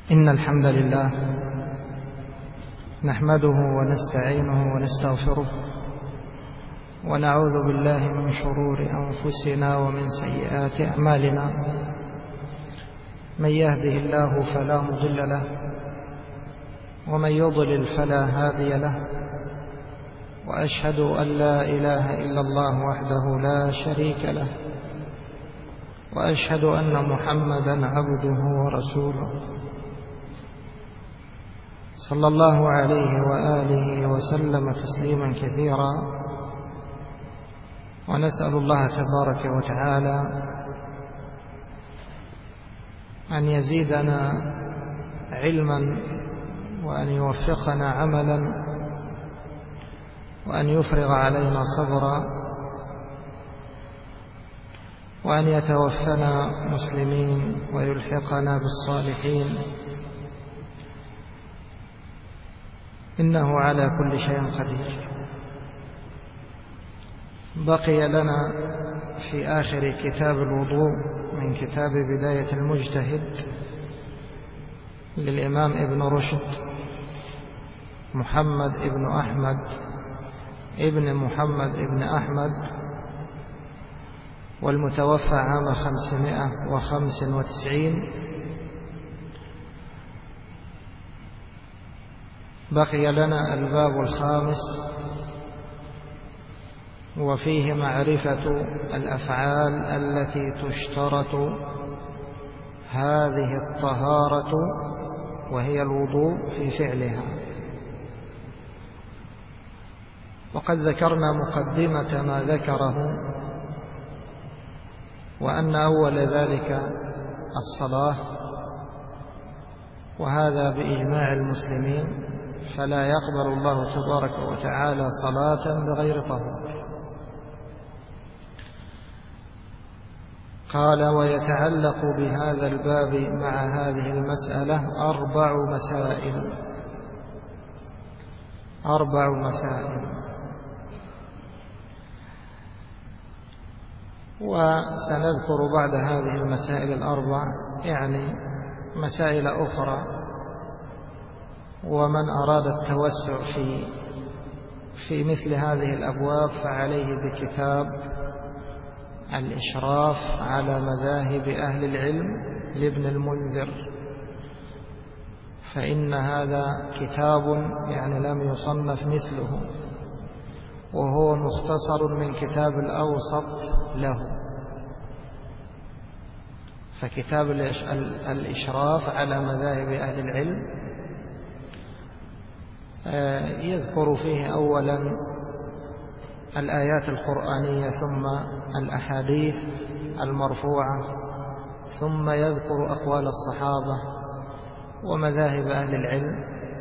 إن الحمد لله نحمده ونستعينه ونستغفره ونعوذ بالله من شرور أنفسنا ومن سيئات أعمالنا. من يهده الله فلا مضل له ومن يضلل فلا هادي له، وأشهد أن لا إله إلا الله وحده لا شريك له، وأشهد أن محمدا عبده ورسوله صلى الله عليه وآله وسلم تسليما كثيرا. ونسأل الله تبارك وتعالى أن يزيدنا علما وأن يوفقنا عملا وأن يفرغ علينا صبرا وأن يتوفنا مسلمين ويلحقنا بالصالحين، إنه على كل شيء قدير. بقي لنا في آخر كتاب الوضوء من كتاب بداية المجتهد للإمام ابن رشد محمد ابن أحمد ابن محمد ابن أحمد، والمتوفى عام 595. بقي لنا الباب الخامس، وفيه معرفة الأفعال التي تشترط هذه الطهارة وهي الوضوء في فعلها. وقد ذكرنا مقدمة ما ذكره، وأن أول ذلك الصلاة، وهذا بإجماع المسلمين، فلا يقبل الله تبارك وتعالى صلاة بغير طهور. قال: ويتعلق بهذا الباب مع هذه المسألة 4 مسائل. وسنذكر بعد هذه المسائل 4 يعني مسائل أخرى. ومن أراد التوسع في مثل هذه الأبواب فعليه بكتاب الإشراف على مذاهب أهل العلم لابن المنذر، فإن هذا كتاب يعني لم يصنف مثله، وهو مختصر من كتاب الأوسط له. فكتاب الإشراف على مذاهب أهل العلم يذكر فيه أولا الآيات القرآنية، ثم الأحاديث المرفوعة، ثم يذكر أقوال الصحابة ومذاهب أهل العلم،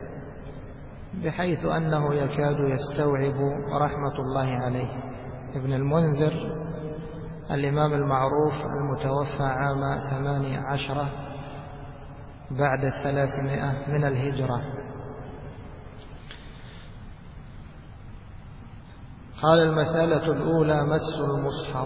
بحيث أنه يكاد يستوعب رحمة الله عليه. ابن المنذر الإمام المعروف المتوفى عام 18 بعد 300 من الهجرة. قال: المسألة الأولى مس المصحف.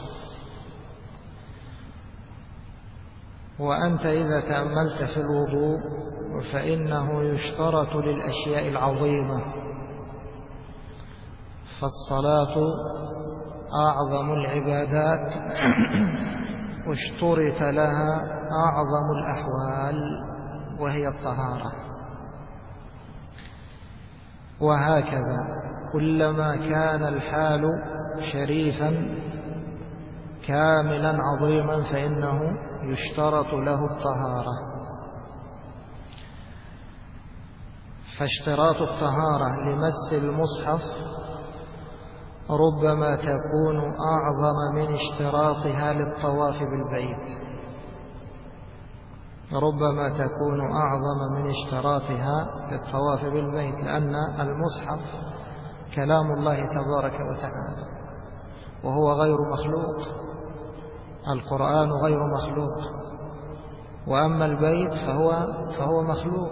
وأنت إذا تأملت في الوضوء فإنه يشترط للأشياء العظيمة، فالصلاة أعظم العبادات واشترط لها أعظم الأحوال وهي الطهارة. وهكذا كلما كان الحال شريفا كاملا عظيما فإنه يشترط له الطهارة. فاشتراط الطهارة لمس المصحف ربما تكون أعظم من اشتراطها للطواف بالبيت، ربما تكون أعظم من اشتراطها للطواف بالبيت، لأن المصحف كلام الله تبارك وتعالى وهو غير مخلوق، القرآن غير مخلوق، وأما البيت فهو مخلوق.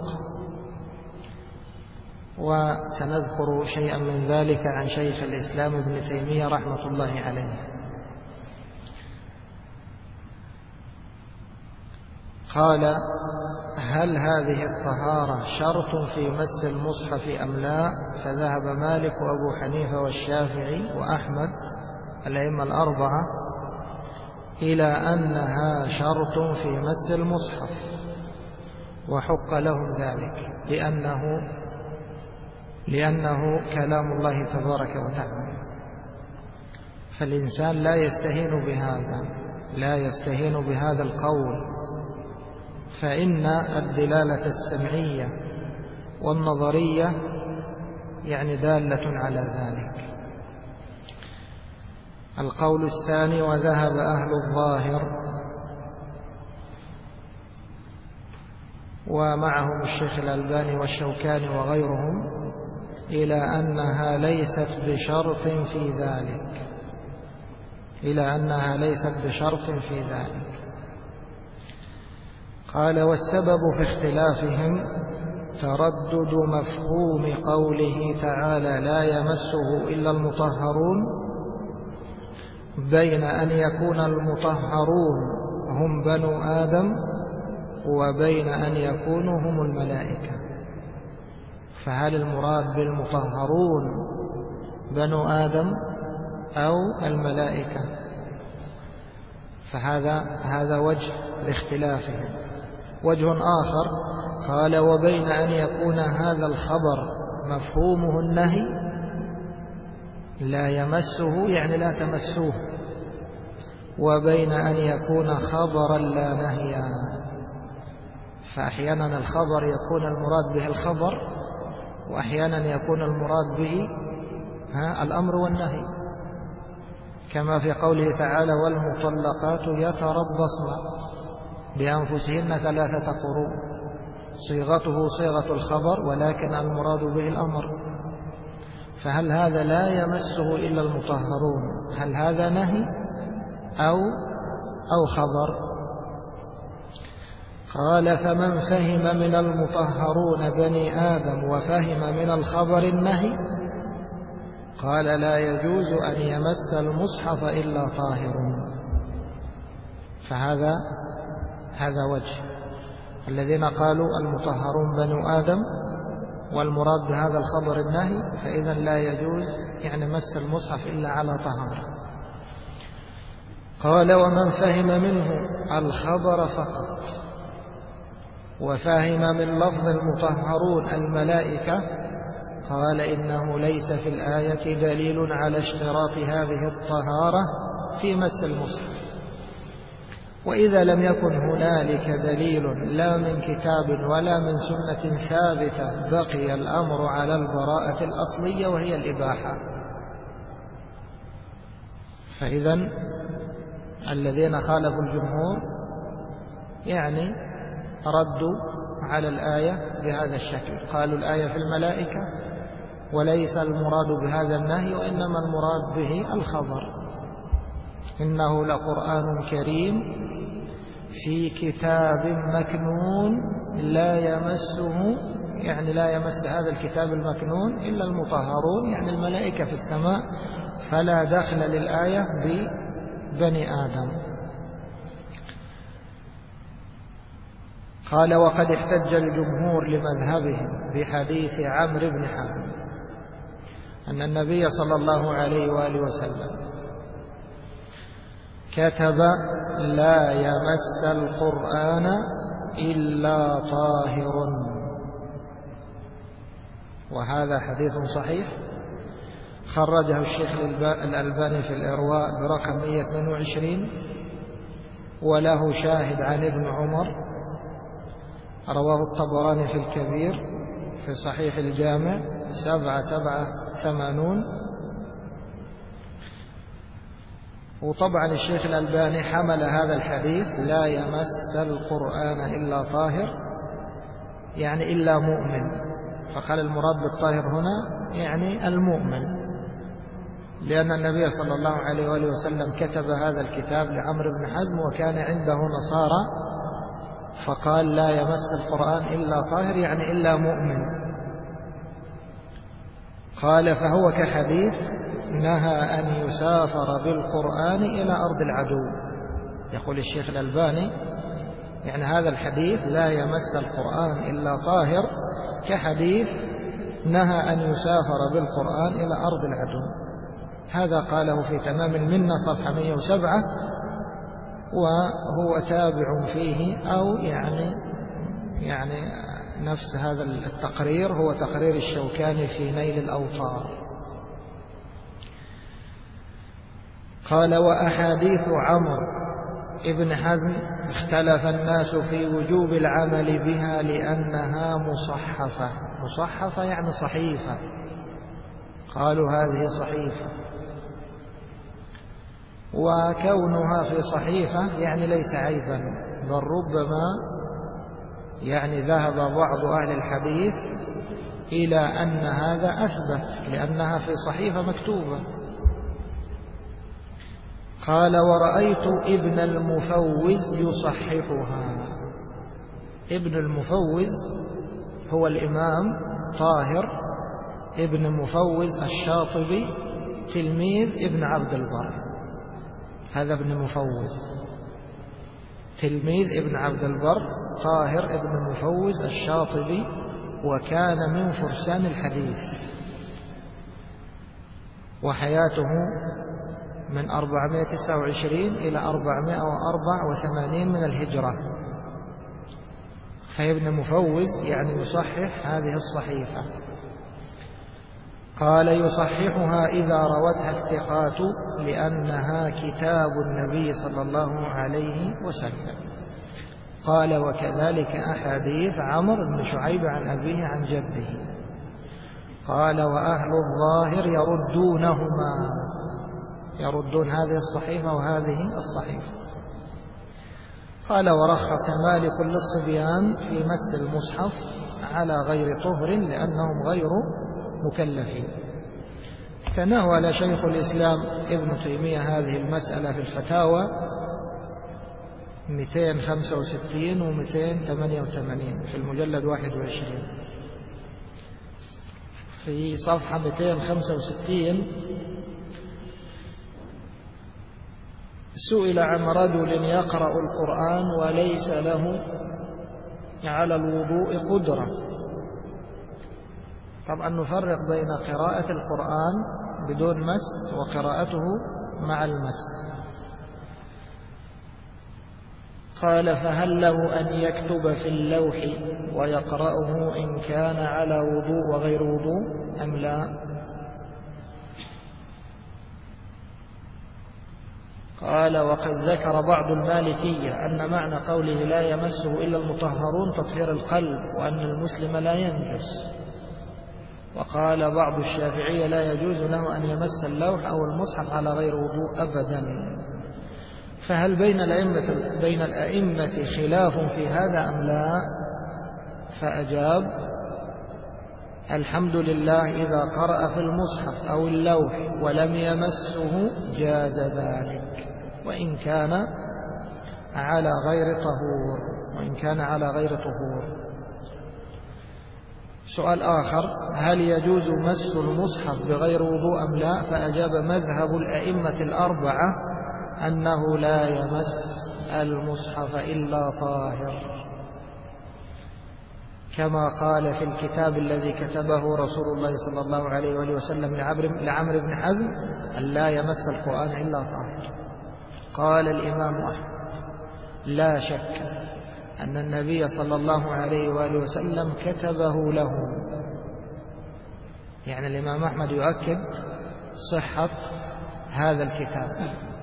وسنذكر شيئا من ذلك عن شيخ الإسلام ابن تيمية رحمة الله عليه. قال هل هذه الطهارة شرط في مس المصحف أم لا؟ فذهب مالك وأبو حنيفة والشافعي وأحمد الأئمة الأربعة إلى أنها شرط في مس المصحف، وحق لهم ذلك لأنه كلام الله تبارك وتعالى. فالإنسان لا يستهين بهذا القول، فإن الدلالة السمعية والنظرية يعني دالة على ذلك. القول الثاني: وذهب أهل الظاهر ومعهم الشيخ الألباني والشوكاني وغيرهم إلى أنها ليست بشرط في ذلك. قال: والسبب في اختلافهم تردد مفهوم قوله تعالى: لا يمسه إلا المطهرون، بين أن يكون المطهرون هم بنو آدم وبين أن يكونوا هم الملائكة. فهل المراد بالمطهرون بنو آدم أو الملائكة؟ فهذا وجه لاختلافهم. وجه آخر قال: وبين أن يكون هذا الخبر مفهومه النهي، لا يمسه يعني لا تمسوه، وبين أن يكون خبرا لا نهيا. فأحيانا الخبر يكون المراد به الخبر، وأحيانا يكون المراد به الأمر والنهي، كما في قوله تعالى: والمطلقات يتربصن بأنفسهن 3 قروء. صيغته صيغة الخبر، ولكن المراد به الأمر. فهل هذا لا يمسه إلا المطهرون، هل هذا نهي أو خبر؟ قال: فمن فهم من المطهرون بني آدم وفهم من الخبر النهي، قال: لا يجوز أن يمس المصحف إلا طاهر. فهذا وجه الذين قالوا المطهرون بنو آدم والمراد بهذا الخبر النهي، فإذا لا يجوز يعني مس المصحف إلا على طهارة. قال: ومن فهم منه الخبر فقط وفهم من لفظ المطهرون الملائكة، قال: إنه ليس في الآية دليل على اشتراط هذه الطهارة في مس المصحف. وإذا لم يكن هنالك دليل لا من كتاب ولا من سنة ثابتة، بقي الأمر على البراءة الأصلية وهي الإباحة. فإذا الذين خالفوا الجمهور يعني ردوا على الآية بهذا الشكل، قالوا الآية في الملائكة وليس المراد بهذا النهي، وإنما المراد به الخبر. إنه لقرآن كريم في كتاب مكنون لا يمس هذا الكتاب المكنون إلا المطهرون، يعني الملائكة في السماء، فلا دخل للآية ببني آدم. قال: وقد احتج الجمهور لمذهبهم بحديث عمرو بن حزم أن النبي صلى الله عليه وآله وسلم كتب: لا يمس القرآن إلا طاهر. وهذا حديث صحيح خرجه الشيخ الألباني في الإرواء برقم 122، وله شاهد عن ابن عمر، رواه الطبراني في الكبير في صحيح الجامع 787. وطبعا الشيخ الألباني حمل هذا الحديث لا يمس القرآن إلا طاهر يعني إلا مؤمن، فقال المراد بالطاهر هنا يعني المؤمن، لأن النبي صلى الله عليه وآله وسلم كتب هذا الكتاب لعمرو بن حزم وكان عنده نصارى، فقال لا يمس القرآن إلا طاهر يعني إلا مؤمن. قال: فهو كحديث نهى أن يسافر بالقرآن إلى أرض العدو. يقول الشيخ الألباني يعني هذا الحديث لا يمس القرآن إلا طاهر كحديث نهى أن يسافر بالقرآن إلى أرض العدو. هذا قاله في تمام المنة صفحة 107، وهو تابع فيه أو يعني نفس هذا التقرير هو تقرير الشوكاني في نيل الأوطار. قال: وأحاديث عمرو ابن حزم اختلف الناس في وجوب العمل بها لأنها مصحفة. مصحفة يعني صحيفة، قالوا هذه صحيفة، وكونها في صحيفة يعني ليس عيبا، بل ربما يعني ذهب بعض أهل الحديث إلى أن هذا أثبت لأنها في صحيفة مكتوبة. قال: ورأيت ابن المفوز يصححها. ابن المفوز هو الإمام طاهر ابن مفوز الشاطبي تلميذ ابن عبد البر. هذا ابن مفوز تلميذ ابن عبد البر، طاهر ابن مفوز الشاطبي، وكان من فرسان الحديث، وحياته من 429 إلى 484 من الهجرة. فابن مفوز يعني يصحح هذه الصحيفة. قال: يصححها إذا روتها الثقات لأنها كتاب النبي صلى الله عليه وسلم. قال: وكذلك أحاديث عمرو بن شعيب عن أبيه عن جده. قال: وأهل الظاهر يردون هذه الصحيفة وهذه الصحيفة. قال: ورخص مالك للصبيان في مس المصحف على غير طهر لأنهم غير مكلفين. تناول شيخ الإسلام ابن تيمية هذه المسألة في الفتاوى 265 و 288 في المجلد 21. في صفحة 265 سئل عن رجل يقرأ القرآن وليس له على الوضوء قدرة. طبعا نفرق بين قراءة القرآن بدون مس وقراءته مع المس. قال: فهل له أن يكتب في اللوح ويقرأه إن كان على وضوء وغير وضوء أم لا؟ قال: وقد ذكر بعض المالكية أن معنى قوله لا يمسه إلا المطهرون تطهير القلب، وأن المسلم لا ينجس. وقال بعض الشافعية لا يجوز له أن يمس اللوح أو المصحف على غير وضوء أبدا. فهل بين الأئمة خلاف في هذا أم لا؟ فأجاب: الحمد لله إذا قرأ في المصحف أو اللوح ولم يمسه جاز ذلك، وإن كان على غير طهور. سؤال آخر: هل يجوز مس المصحف بغير وضوء أم لا؟ فأجاب: مذهب الأئمة الأربعة أنه لا يمس المصحف إلا طاهر، كما قال في الكتاب الذي كتبه رسول الله صلى الله عليه وآله وسلم لعمرو بن حزم: أن لا يمس القرآن إلا طاهر. قال الإمام أحمد: لا شك أن النبي صلى الله عليه وآله وسلم كتبه له. يعني الإمام أحمد يؤكد صحة هذا الكتاب.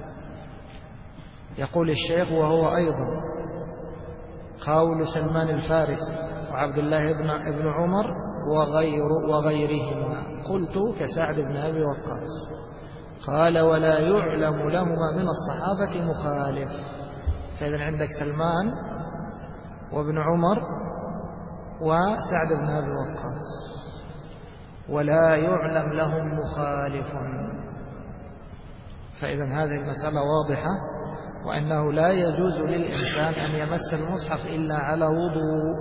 يقول الشيخ: وهو أيضا قول سلمان الفارسي وعبد الله بن عمر وغيرهما. قلت: كسعد بن أبي وقاص. قال: ولا يعلم لهما من الصحابة مخالف. فإذا عندك سلمان وابن عمر وسعد بن أبي وقاص، ولا يعلم لهم مخالف. فإذا هذه المسألة واضحة، وأنه لا يجوز للإنسان أن يمس المصحف إلا على وضوء،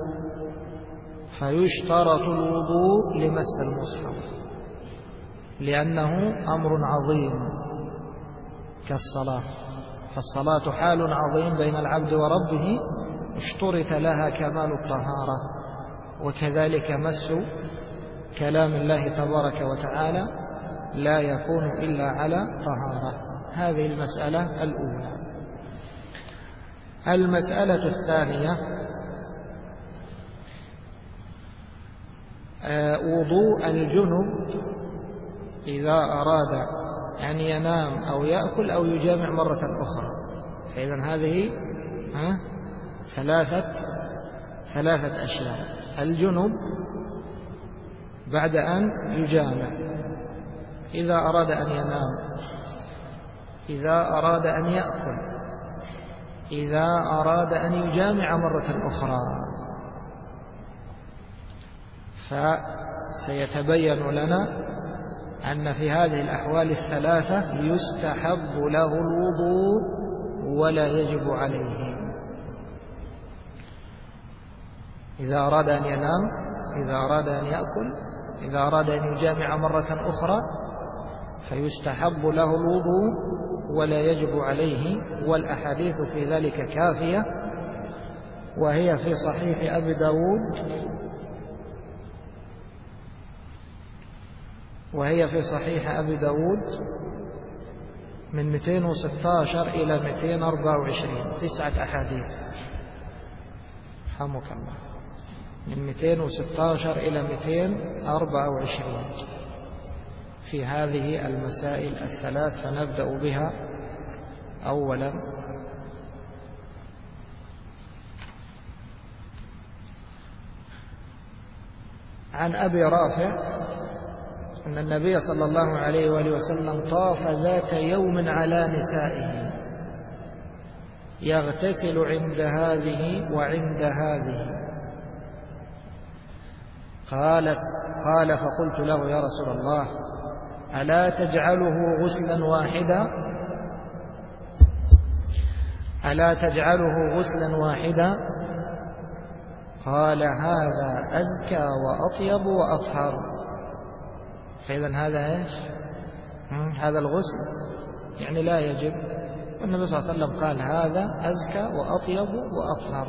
فيشترط الوضوء لمس المصحف، لأنه أمر عظيم كالصلاة. فالصلاة حال عظيم بين العبد وربه، اشترط لها كمال الطهارة، وكذلك مس كلام الله تبارك وتعالى لا يكون إلا على طهارة. هذه المسألة الأولى. المسألة الثانية وضوء الجنب إذا أراد أن ينام أو يأكل أو يجامع مرة أخرى. فإذن هذه ثلاثة أشياء: الجنب بعد أن يجامع، إذا أراد أن ينام، إذا أراد أن يأكل، إذا أراد أن يجامع مرة أخرى. فسيتبين لنا أن في هذه الأحوال الثلاثة يستحب له الوضوء ولا يجب عليه. إذا أراد أن ينام، إذا أراد أن يأكل، إذا أراد أن يجامع مرة أخرى فيستحب له الوضوء ولا يجب عليه. والأحاديث في ذلك كافية، وهي في صحيح أبي داود، من 216 إلى 224، 9 أحاديث. رحمك الله. من 216 إلى 224 في هذه المسائل الثلاث. فنبدأ بها أولا. عن أبي رافع أن النبي صلى الله عليه وآله وسلم طاف ذات يوم على نسائه يغتسل عند هذه وعند هذه. قال فقلت له: يا رسول الله، ألا تجعله غسلا واحدا؟ ألا تجعله غسلا واحدا؟ قال: هذا أزكى وأطيب وأطهر. فإذن هذا إيش؟ هذا الغسل يعني لا يجب. والنبي صلى الله عليه وسلم قال: هذا أزكى وأطيب وأطهر.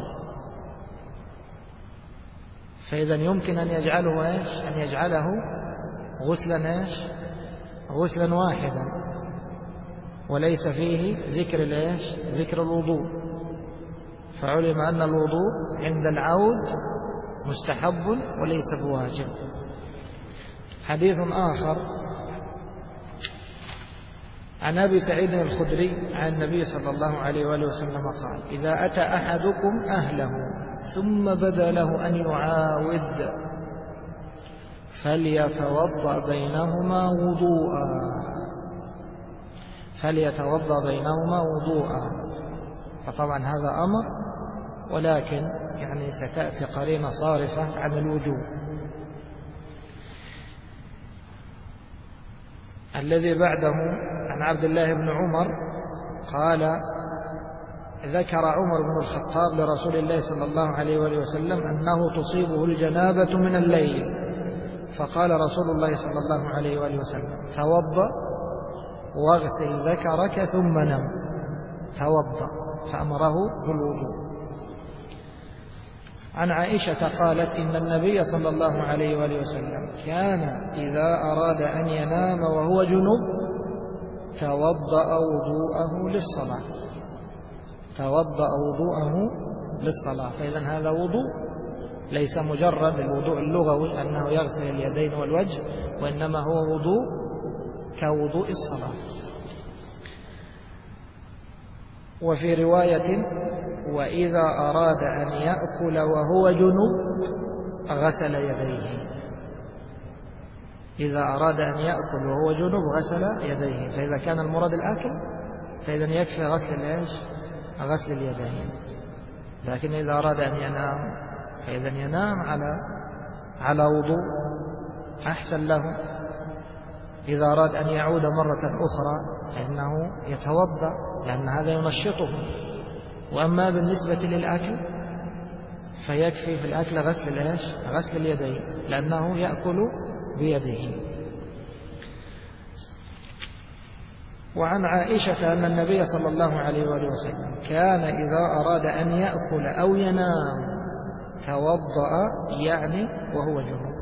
فإذن يمكن أن يجعله إيش؟ أن يجعله غسلا إيش؟ غسلا واحدا، وليس فيه ذكر الإيش؟ ذكر الوضوء. فعلم أن الوضوء عند العود مستحب وليس بواجب. حديث آخر عن أبي سعيد الخدري عن النبي صلى الله عليه وآله وسلم قال: إذا أتى أحدكم أهله ثم بدا له أن يعاود فليتوضأ بينهما وضوءا. فطبعا هذا أمر، ولكن يعني ستأتي قرينة صارفة عن الوجوب. الذي بعده عن عبد الله بن عمر قال: ذكر عمر بن الخطاب لرسول الله صلى الله عليه وآله وسلم أنه تصيبه الجنابة من الليل، فقال رسول الله صلى الله عليه وآله وسلم: توضأ واغسل ذكرك ثم نم. توضأ، فأمره بالوضوء. عن عائشة قالت: إن النبي صلى الله عليه وآله وسلم كان إذا أراد أن ينام وهو جنب توضأ وضوءه للصلاة. فإذن هذا وضوء، ليس مجرد الوضوء اللغوي أنه يغسل اليدين والوجه، وإنما هو وضوء كوضوء الصلاة. وفي رواية: وإذا أراد أن يأكل وهو جنب غسل يديه. إذا أراد أن يأكل وهو جنب غسل يديه. فإذا كان المراد الأكل فإذا يكفي غسل اليدين. لكن إذا أراد أن ينام فإذا ينام على وضوء أحسن له. إذا أراد أن يعود مرة أخرى فإنه يتوضأ، لأن هذا ينشطه. وأما بالنسبة للأكل فيكفي في الأكل غسل اليدين، لأنه يأكل بيده. وعن عائشة أن النبي صلى الله عليه وآله وسلم كان إذا أراد أن يأكل أو ينام توضأ يعني وهو جنوب.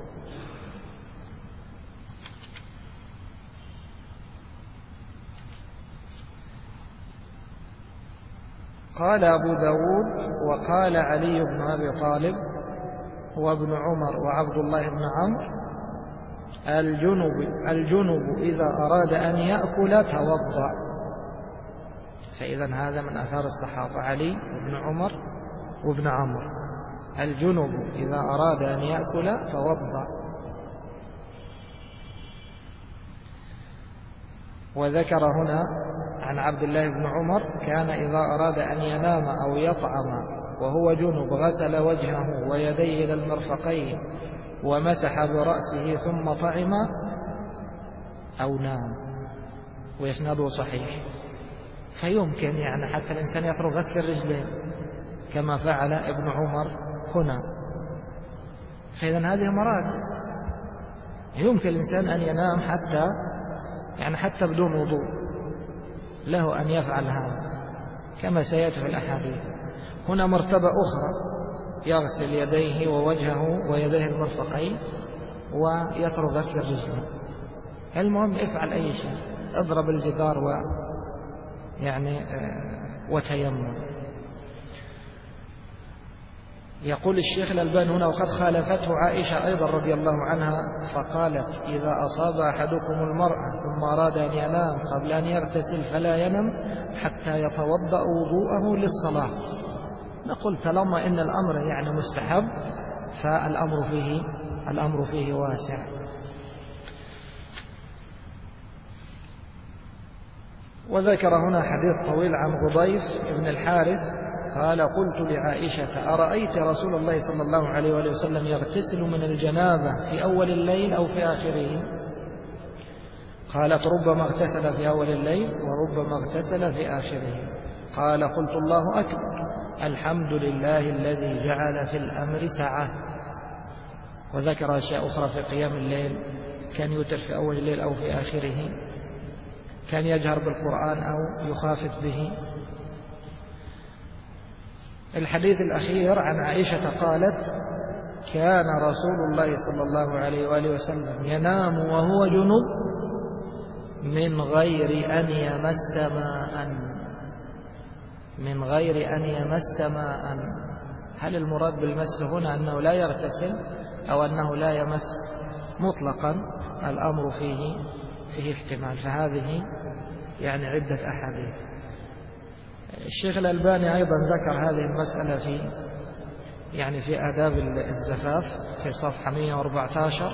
قال أبو داود وقال علي بن أبي طالب وابن عمر وعبد الله بن عمرو الجنب إذا أراد أن يأكل توضأ. فإذا هذا من آثار الصحابة علي بن عمر وابن عمرو، الجنب إذا أراد أن يأكل توضأ. وذكر هنا عن عبد الله بن عمر كان إذا أراد أن ينام أو يطعم وهو جنب غسل وجهه ويديه إلى المرفقين ومسح برأسه ثم طعم أو نام، ويسنده صحيح. فيمكن يعني حتى الإنسان يترك غسل الرجلين كما فعل ابن عمر هنا. فإذا هذه مراتب، يمكن الإنسان أن ينام حتى بدون وضوء، له أن يفعل هذا كما سيأتي في الأحاديث. هنا مرتبة أخرى، يغسل يديه ووجهه ويديه المرفقين ويترك غسل الرجلين. المهم افعل أي شيء، اضرب الجدار وتيمم. يقول الشيخ الألباني هنا وقد خالفته عائشة أيضا رضي الله عنها فقالت إذا أصاب أحدكم المرأة ثم أراد أن ينام قبل أن يغتسل فلا ينم حتى يتوضأ وضوءه للصلاة. نقول طالما إن الأمر مستحب فالأمر فيه واسع. وذكر هنا حديث طويل عن غضيف بن الحارث قال قلت لعائشة أرأيت رسول الله صلى الله عليه وآله وسلم يغتسل من الجنابة في أول الليل أو في آخره؟ قالت ربما اغتسل في أول الليل وربما اغتسل في آخره. قال قلت الله أكبر، الحمد لله الذي جعل في الأمر سعة. وذكر أشياء أخرى في قيام الليل، كان يوتر في أول الليل أو في آخره، كان يجهر بالقرآن أو يخافت به. الحديث الأخير عن عائشة قالت كان رسول الله صلى الله عليه وآله وسلم ينام وهو جنب من غير أن يمس ماء. هل المراد بالمس هنا أنه لا يغتسل أو أنه لا يمس مطلقا؟ الأمر فيه احتمال، فهذه عدة أحاديث. الشيخ الألباني أيضا ذكر هذه المسألة في آداب الزفاف في صفحة 114،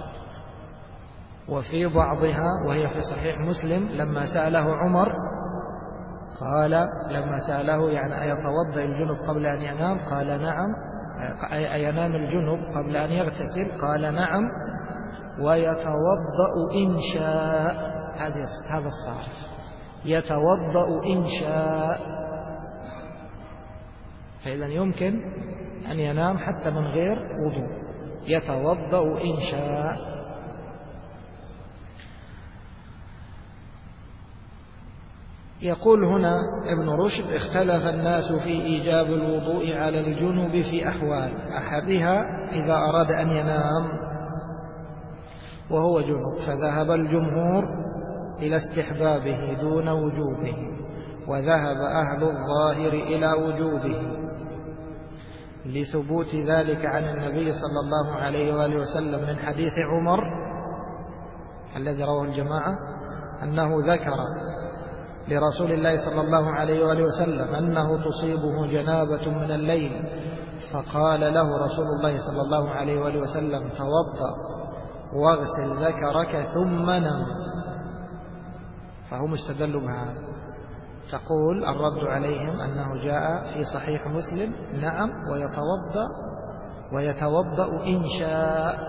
وفي بعضها وهي في صحيح مسلم لما سأله عمر قال أيتوضأ الجنب قبل أن ينام؟ قال نعم. أينام الجنب قبل أن يغتسل؟ قال نعم. ويتوضأ إن شاء، هذا الصارف، يتوضأ إن شاء. فإذا يمكن أن ينام حتى من غير وضوء، يتوضأ إن شاء. يقول هنا ابن رشد اختلف الناس في إيجاب الوضوء على الجنوب في أحوال، أحدها إذا أراد أن ينام وهو جنوب، فذهب الجمهور إلى استحبابه دون وجوبه، وذهب أهل الظاهر إلى وجوبه لثبوت ذلك عن النبي صلى الله عليه وآله وسلم من حديث عمر الذي رواه الجماعة أنه ذكر لرسول الله صلى الله عليه وآله وسلم أنه تصيبه جنابة من الليل، فقال له رسول الله صلى الله عليه وآله وسلم توضأ واغسل ذكرك ثم نم. فهم استدلوا بهذا. تقول الرد عليهم أنه جاء في صحيح مسلم نعم ويتوضأ إن شاء،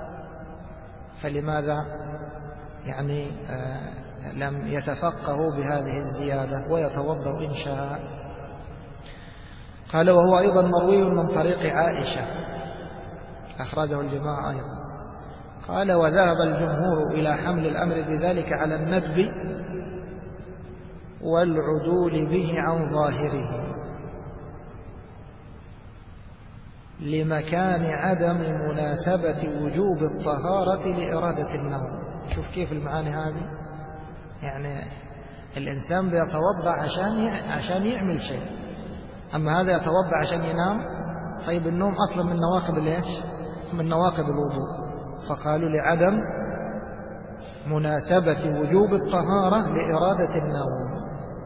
فلماذا لم يتفقهوا بهذه الزيادة ويتوضأ إن شاء؟ قال وهو أيضا مروي من طريق عائشة أخرجه الجماعة أيضا. قال وذهب الجمهور إلى حمل الأمر بذلك على الندب والعدول به عن ظاهره لمكان عدم مناسبة وجوب الطهارة لإرادة النوم. شوف كيف المعاني هذه، يعني الإنسان بيتوضأ عشان يعمل شيء، أما هذا يتوضأ عشان ينام. طيب النوم أصلا من نواقض ليش؟ من نواقض الوضوء، فقالوا لعدم مناسبة وجوب الطهارة لإرادة النوم.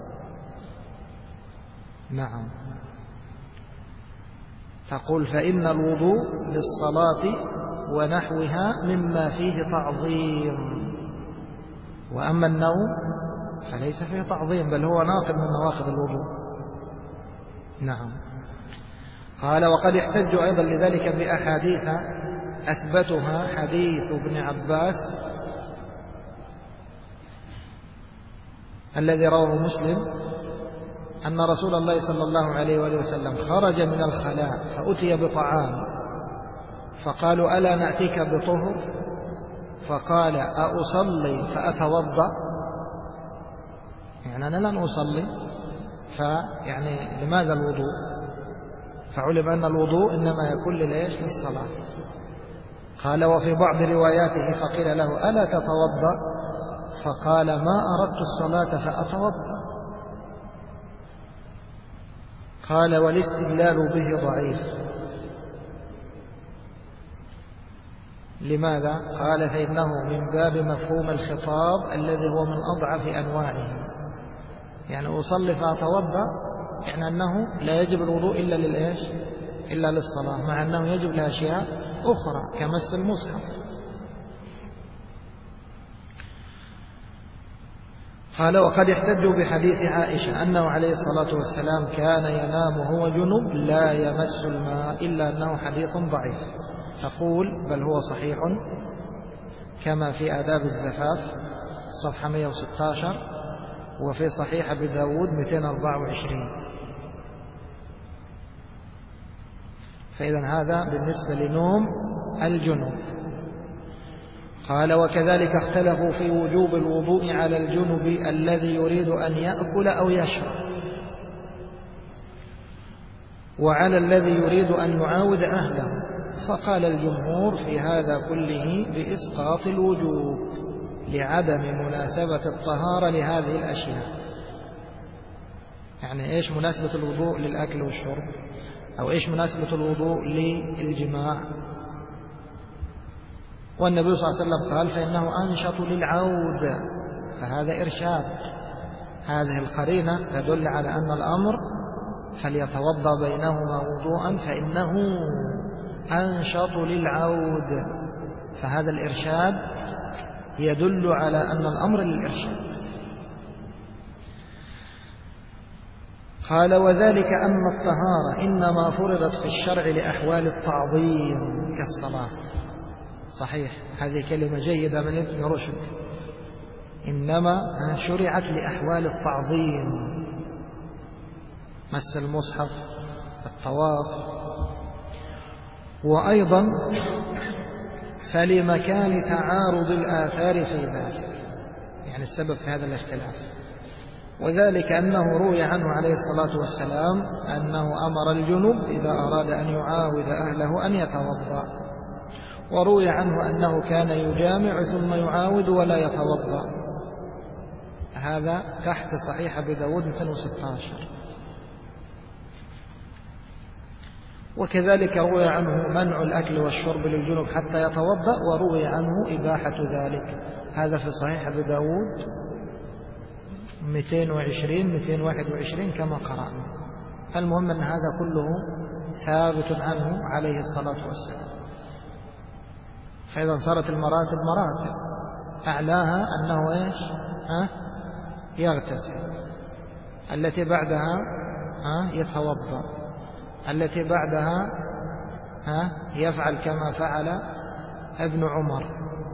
نعم. تقول فإن الوضوء للصلاة ونحوها مما فيه تعظيم، وأما النوم فليس فيه تعظيم بل هو ناقض من نواقض الوضوء. نعم. قال وقد احتج أيضا لذلك بأحاديث أثبتها حديث ابن عباس الذي رواه مسلم أن رسول الله صلى الله عليه وآله وسلم خرج من الخلاء فأتي بطعام فقالوا ألا نأتيك بطهر؟ فقال أصلي فأتوضأ؟ يعني أنا لن أصلي، فيعني لماذا الوضوء؟ فعلم أن الوضوء إنما يكون للإيش؟ للصلاة. قال وفي بعض رواياته فقيل له ألا تتوضأ؟ فقال ما أردت الصلاة فأتوضأ. قال والاستدلال به ضعيف. لماذا؟ قال فإنه من باب مفهوم الخطاب الذي هو من أضعف أنواعه. يعني أصلي فأتوضأ يعني أنه لا يجب الوضوء إلا للإيش؟ إلا للصلاة، مع أنه يجب لأشياء أخرى كمس المصحف. قال وقد احتجوا بحديث عائشة أنه عليه الصلاة والسلام كان ينام وهو جنب لا يمس الماء، إلا أنه حديث ضعيف. تقول بل هو صحيح كما في آداب الزفاف صفحة 116 وفي صحيح أبي داود 224. فإذا هذا بالنسبة لنوم الجنوب. قال وكذلك اختلفوا في وجوب الوضوء على الجنب الذي يريد أن يأكل أو يشرب، وعلى الذي يريد أن يعاود أهله، فقال الجمهور في هذا كله بإسقاط الوجوب لعدم مناسبة الطهارة لهذه الأشياء. يعني إيش مناسبة الوضوء للأكل والشرب؟ أو إيش مناسبة الوضوء للجماع؟ والنبي صلى الله عليه وسلم قال فإنه أنشط للعود، فهذا إرشاد. هذه القرينة تدل على أن الأمر فليتوضأ بينهما وضوءا فإنه أنشط للعود، فهذا الإرشاد يدل على أن الأمر للإرشاد. قال وذلك أن الطهارة إنما فرضت في الشرع لأحوال التعظيم كالصلاة. صحيح، هذه كلمة جيدة من ابن رشد، إنما شرعت لأحوال التعظيم، مس المصحف، الطواف، وأيضا فلمكان تعارض الآثار في ذلك، يعني السبب في هذا الاختلاف. وذلك أنه روي عنه عليه الصلاة والسلام أنه أمر الجنب إذا أراد أن يعاود أهله أن يتوضأ، وروي عنه أنه كان يجامع ثم يعاود ولا يتوضأ. هذا تحت صحيح أبي داود 216. وكذلك روي عنه منع الأكل والشرب للجنب حتى يتوضأ، وروي عنه إباحة ذلك. هذا في صحيح أبي داود 220-221 كما قرأنا. المهم أن هذا كله ثابت عنه عليه الصلاة والسلام. فإذا صارت المراتب مراتب، أعلاها أنه إيش؟ يغتسل، التي بعدها يتوضأ، التي بعدها يفعل كما فعل ابن عمر،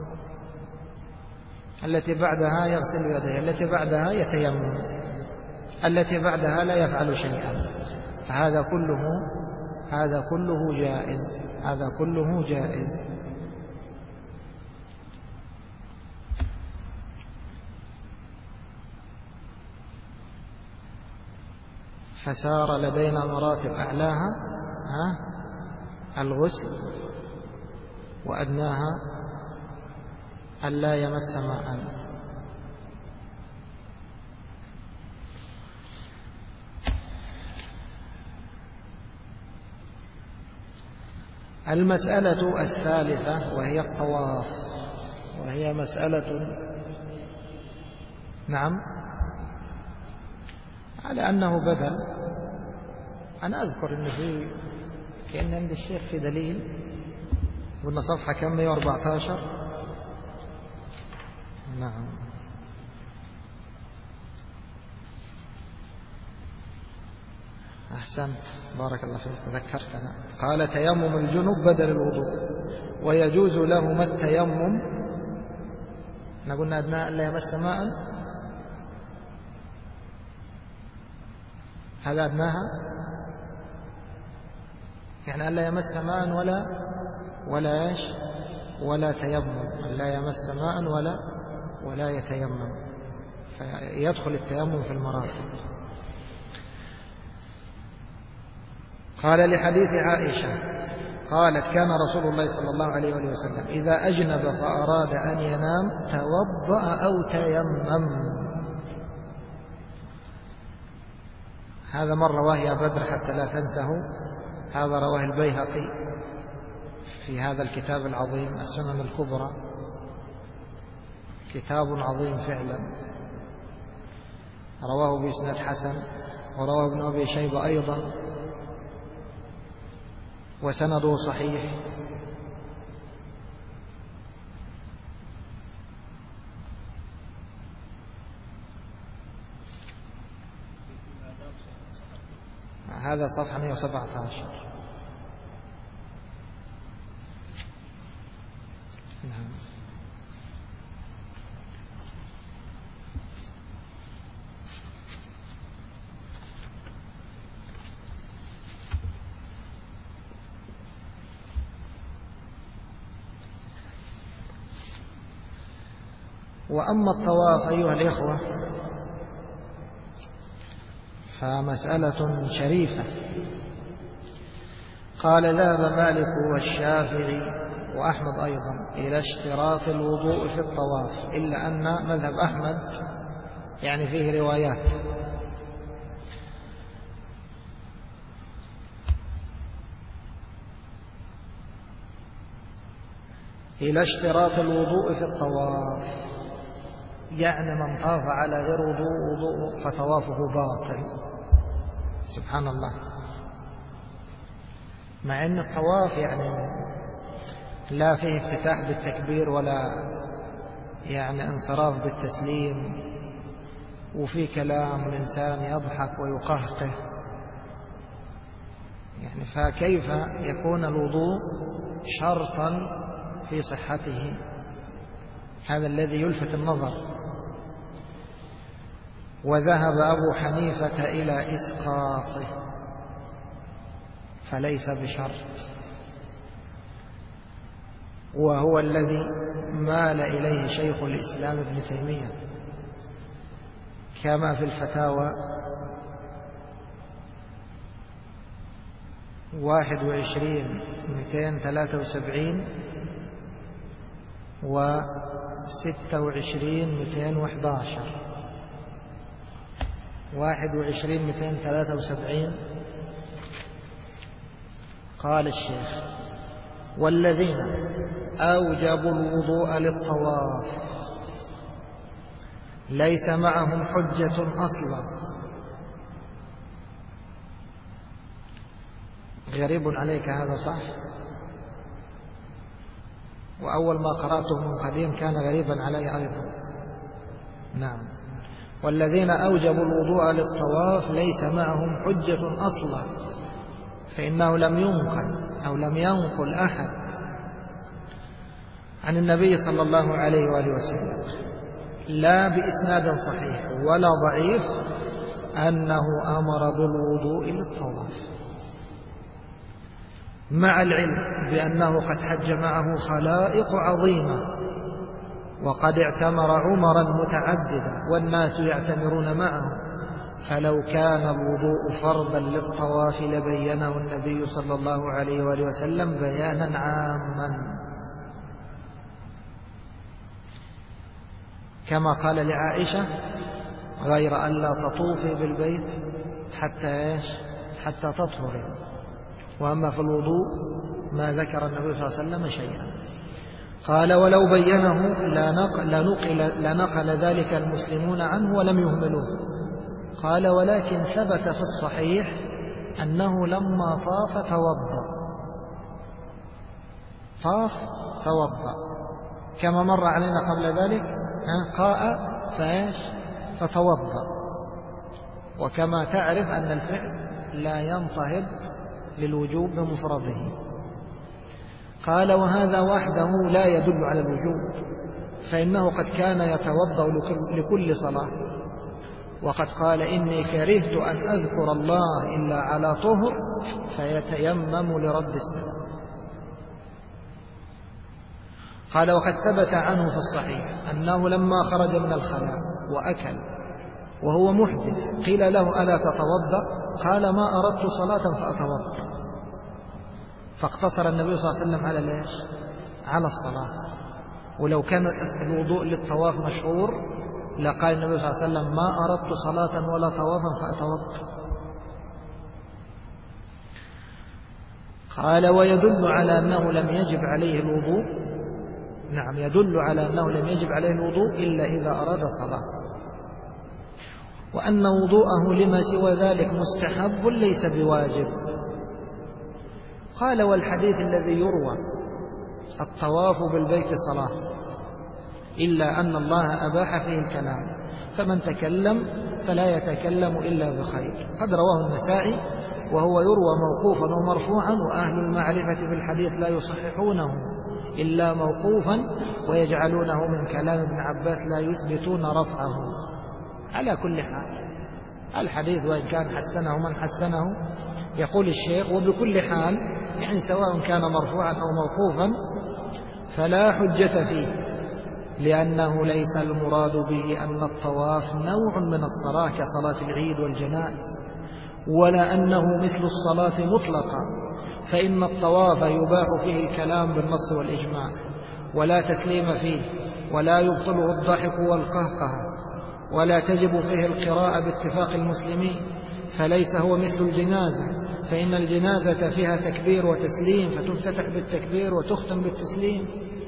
التي بعدها يغسل يديه، التي بعدها يتيمم، التي بعدها لا يفعل شيئا. فهذا كله جائز، هذا كله جائز. فسار لدينا مراتب أعلاها الغسل، وأدناها ألا يمس ماء. المسألة الثالثة وهي الطواف، وهي مسألة نعم على أنه بدل. أنا أذكر أن في كأن عند الشيخ في دليل قلنا صفحة كم 114. نعم أحسنت بارك الله فيك ذكرتنا. قال تيمم الجنوب بدل الوضوء ويجوز لهما التيمم. قلنا أدنى ألا يمس ماء، هذا أدناها يعني ألا يمس ماء ولا تيمم، لا يمس ماء ولا يتيمم، فيدخل التيمم في المراتب. قال لحديث عائشة قالت كان رسول الله صلى الله عليه وسلم إذا أجنب فأراد أن ينام توضأ أو تيمم. هذا من رواه يا بدر حتى لا تنسه، هذا رواه البيهقي في هذا الكتاب العظيم السنن الكبرى، كتاب عظيم فعلا، رواه بإسناد حسن، ورواه ابن أبي شيبة أيضا وسنده صحيح. هذا صفحة 117. نعم. وأما الطواف أيها الإخوة فمسألة شريفة. قال ذهب مالك والشافعي وأحمد أيضا إلى اشتراط الوضوء في الطواف، إلا أن مذهب أحمد يعني فيه روايات. إلى اشتراط الوضوء في الطواف، يعني من طاف على غير وضوء فطوافه باطل. سبحان الله، مع أن الطواف يعني لا فيه افتتاح بالتكبير ولا يعني انصراف بالتسليم، وفي كلام الإنسان يضحك ويقهقه، يعني فكيف يكون الوضوء شرطا في صحته؟ هذا الذي يلفت النظر. وذهب أبو حنيفة إلى إسقاطه فليس بشرط، وهو الذي مال إليه شيخ الإسلام ابن تيمية كما في الفتاوى 21/273 و26/211. 21/273 قال الشيخ: والذين أوجبوا الوضوء للطواف ليس معهم حجة أصلا. غريب عليك هذا صح؟ وأول ما قرأته من قديم كان غريبا علي أيضا. نعم. والذين أوجبوا الوضوء للطواف ليس معهم حجة أصلا، فإنه لم ينقل أو لم ينقل أحد عن النبي صلى الله عليه وآله وسلم لا بإسناد صحيح ولا ضعيف أنه أمر بالوضوء للطواف، مع العلم بأنه قد حج معه خلائق عظيمة، وقد اعتمر عمرا متعددا والناس يعتمرون معه، فلو كان الوضوء فرضا للطواف لبينه النبي صلى الله عليه وآله وسلم بيانا عاما، كما قال لعائشة: غير أن لا تطوفي بالبيت حتى تطهري. وأما في الوضوء ما ذكر النبي صلى الله عليه وسلم شيئا. قال: ولو بينه لنقل ذلك المسلمون عنه ولم يهملوه. قال: ولكن ثبت في الصحيح أنه لما طاف توضأ كما مر علينا قبل ذلك، قاء فتوضأ. وكما تعرف أن الفعل لا ينطهد للوجوب بمفرده. قال: وهذا وحده لا يدل على الوجوب، فإنه قد كان يتوضأ لكل صلاة، وقد قال: إني كرهت أن أذكر الله إلا على طهر فيتيمم لرد السلام. قال: وقد ثبت عنه في الصحيح أنه لما خرج من الخلاء وأكل وهو محدث قيل له: ألا تتوضأ؟ قال: ما أردت صلاة فأتوضأ. فاقتصر النبي صلى الله عليه وسلم على الصلاة. ولو كان الوضوء للطواف مشهور لقال النبي صلى الله عليه وسلم: ما أردت صلاة ولا طوافا فأتوضأ. قال: ويدل على أنه لم يجب عليه الوضوء، نعم يدل على أنه لم يجب عليه الوضوء إلا إذا أراد صلاة، وأن وضوءه لما سوى ذلك مستحب ليس بواجب. قال: والحديث الذي يروى الطواف بالبيت صلاة إلا أن الله أباح فيه الكلام، فمن تكلم فلا يتكلم إلا بخير. قد رواه النسائي وهو يروى موقوفا ومرفوعا، وأهل المعرفة بالحديث لا يصححونه إلا موقوفا ويجعلونه من كلام ابن عباس لا يثبتون رفعه. على كل حال الحديث وإن كان حسنه من حسنه، يقول الشيخ: وبكل حال يعني سواء كان مرفوعا أو موقوفا فلا حجة فيه، لأنه ليس المراد به أن الطواف نوع من الصلاة كصلاة العيد والجنائز، ولا أنه مثل الصلاة مطلقا، فإن الطواف يباح فيه الكلام بالنص والإجماع، ولا تسليم فيه، ولا يبطله الضحك والقهقه، ولا تجب فيه القراءة باتفاق المسلمين، فليس هو مثل الجنازة، فإن الجنازة فيها تكبير وتسليم، فتفتتح بالتكبير وتختم بالتسليم.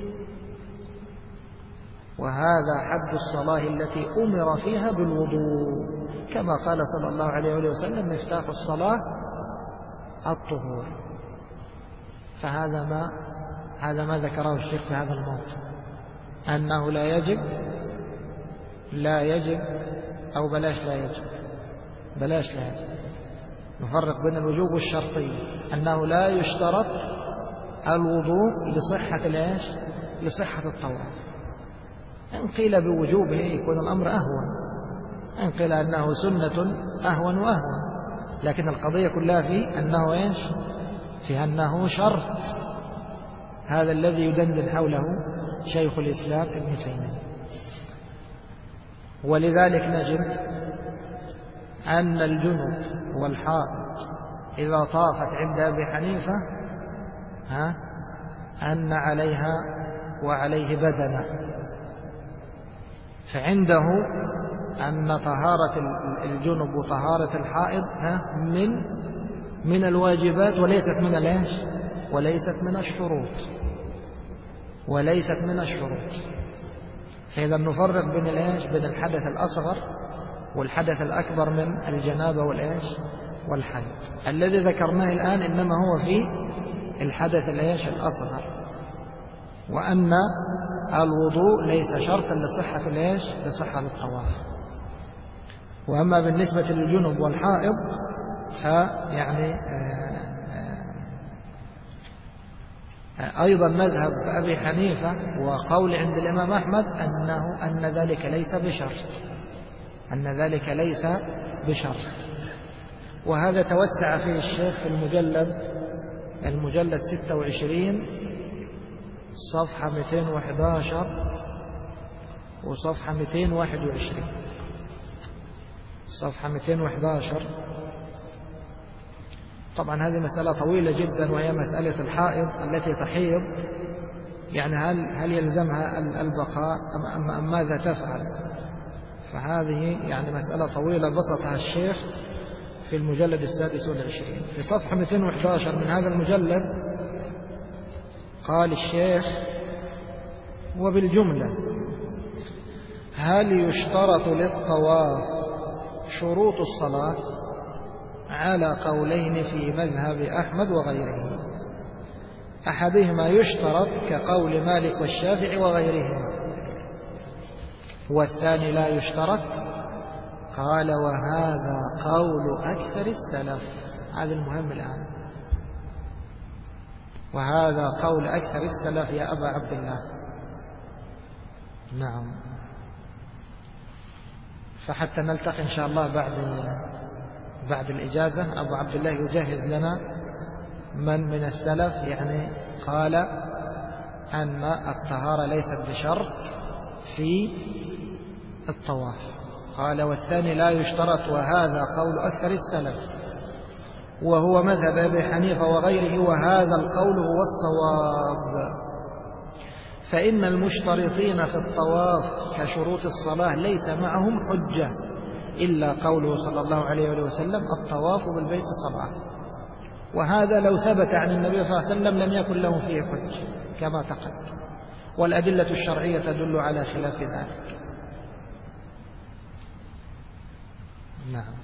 وهذا حد الصلاة التي أمر فيها بالوضوء، كما قال صلى الله عليه وسلم: مفتاح الصلاة الطهور. فهذا ما ذكره الشيخ في هذا الموضوع، أنه لا يجب أو بلاش لا يجب نفرق بين الوجوب والشرطية، أنه لا يشترط الوضوء لصحة الطواف. إن قيل بوجوبه يكون الأمر أهون، إن قيل أنه سنة أهون وأهون، لكن القضية كلها في أنه شرط. هذا الذي يدندن حوله شيخ الإسلام ابن تيمية. ولذلك نجد أن الجنوب والحائض إذا طافت عند أبي حنيفة أن عليها وعليه بدنة، فعنده أن طهارة الجنوب وطهارة الحائض من الواجبات وليست من الشروط. فإذا نفرق بين الحدث الأصغر والحدث الأكبر من الجنابة والحيض. الذي ذكرناه الآن إنما هو في الحدث الأصغر، وأن الوضوء ليس شرطا لصحة الطواف. وأما بالنسبة للجنب والحائض فيعني أيضا مذهب أبي حنيفة وقول عند الإمام أحمد أن ذلك ليس بشرط. وهذا توسع فيه الشيخ في المجلد 26 صفحة 211 وصفحة 221. صفحة 211. طبعا هذه مسألة طويلة جدا، وهي مسألة الحائض التي تحيض، يعني هل يلزمها البقاء أم ماذا تفعل؟ فهذه يعني مسألة طويلة بسطها الشيخ في المجلد 26. في صفحة 211 من هذا المجلد قال الشيخ: وبالجملة هل يشترط للطواف شروط الصلاة؟ على قولين في مذهب أحمد وغيره، أحدهما يشترط كقول مالك والشافعي وغيرهما، والثاني لا يشترط. قال: وهذا قول أكثر السلف. هذا المهم الآن، وهذا قول أكثر السلف يا أبا عبد الله. نعم. فحتى نلتقي إن شاء الله بعد الإجازة أبو عبد الله يجهز لنا من السلف يعني قال أن الطهارة ليست بشرط في الطواف. قال: والثاني لا يشترط، وهذا قول أكثر السلف وهو مذهب أبي حنيفة وغيره، وهذا القول هو الصواب. فإن المشترطين في الطواف كشروط الصلاة ليس معهم حجة إلا قوله صلى الله عليه وسلم: الطواف بالبيت صلاة. وهذا لو ثبت عن النبي صلى الله عليه وسلم لم يكن لهم فيه حجة كما تقدم، والأدلة الشرعية تدل على خلاف ذلك. نعم.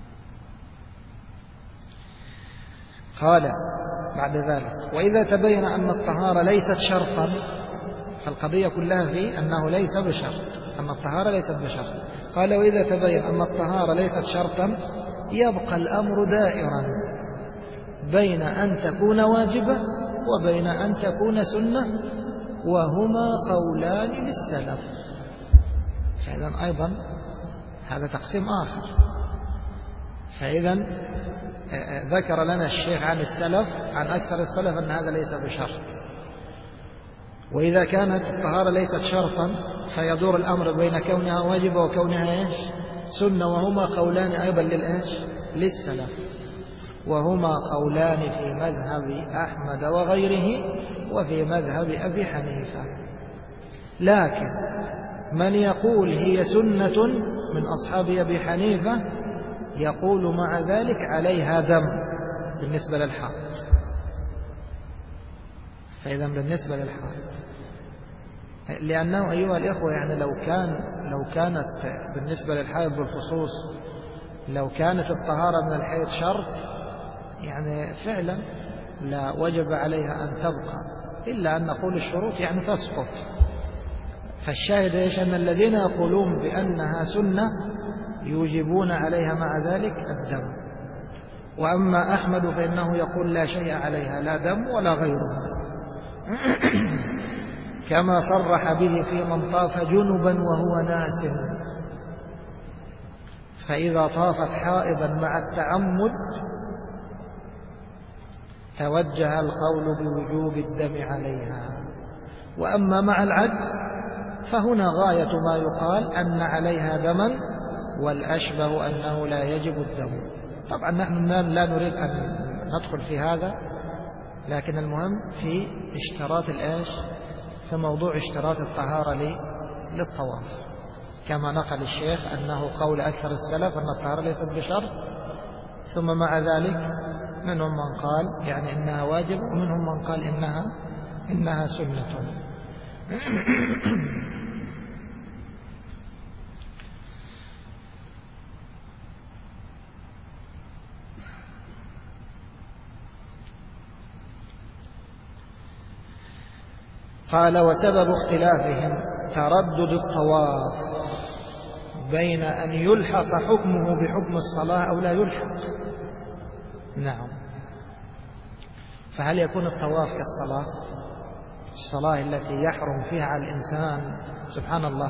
قال بعد ذلك: وإذا تبين أن الطهارة ليست شرطا، فالقضية كلها في أنه ليس بشرط، أن الطهارة ليست بشرط. قال: وإذا تبين أن الطهارة ليست شرطا يبقى الأمر دائرا بين أن تكون واجبة وبين أن تكون سنة، وهما قولان للسلف. فإذا أيضا هذا تقسيم آخر. فإذا ذكر لنا الشيخ عن السلف، عن أكثر السلف، أن هذا ليس بشرط. وإذا كانت الطهارة ليست شرطا فيدور الأمر بين كونها واجبة وكونها سنة، وهما قولان أيضا للسلف، وهما قولان في مذهب أحمد وغيره وفي مذهب أبي حنيفة. لكن من يقول هي سنة من أصحاب أبي حنيفة يقول مع ذلك عليها دم بالنسبة للحائض. فإذا بالنسبة للحائض، لأنه أيها الإخوة يعني لو كانت بالنسبة للحائض بالخصوص، لو كانت الطهارة من الحيض شرط يعني فعلا لا وجب عليها أن تبقى، إلا أن نقول الشروط يعني تسقط. فالشاهد إيش؟ أن الذين يقولون بأنها سنة يوجبون عليها مع ذلك الدم. وأما أحمد فإنه يقول لا شيء عليها، لا دم ولا غيره، كما صرح به في من طاف جنبا وهو ناس. فإذا طافت حائضا مع التعمد توجه القول بوجوب الدم عليها. وأما مع العجز فهنا غاية ما يقال أن عليها دما، والأشبه أنه لا يجب الدم. طبعا نحن لا نريد أن ندخل في هذا، لكن المهم في اشتراط في موضوع اشتراط الطهارة للطواف، كما نقل الشيخ أنه قول أكثر السلف أن الطهارة ليست بشرط، ثم مع ذلك منهم من قال يعني إنها واجب، ومنهم من قال إنها سنة. قال: وسبب اختلافهم تردد الطواف بين أن يلحق حكمه بحكم الصلاة أو لا يلحق. نعم. فهل يكون الطواف كالصلاة؟ الصلاة التي يحرم فيها على الإنسان، سبحان الله،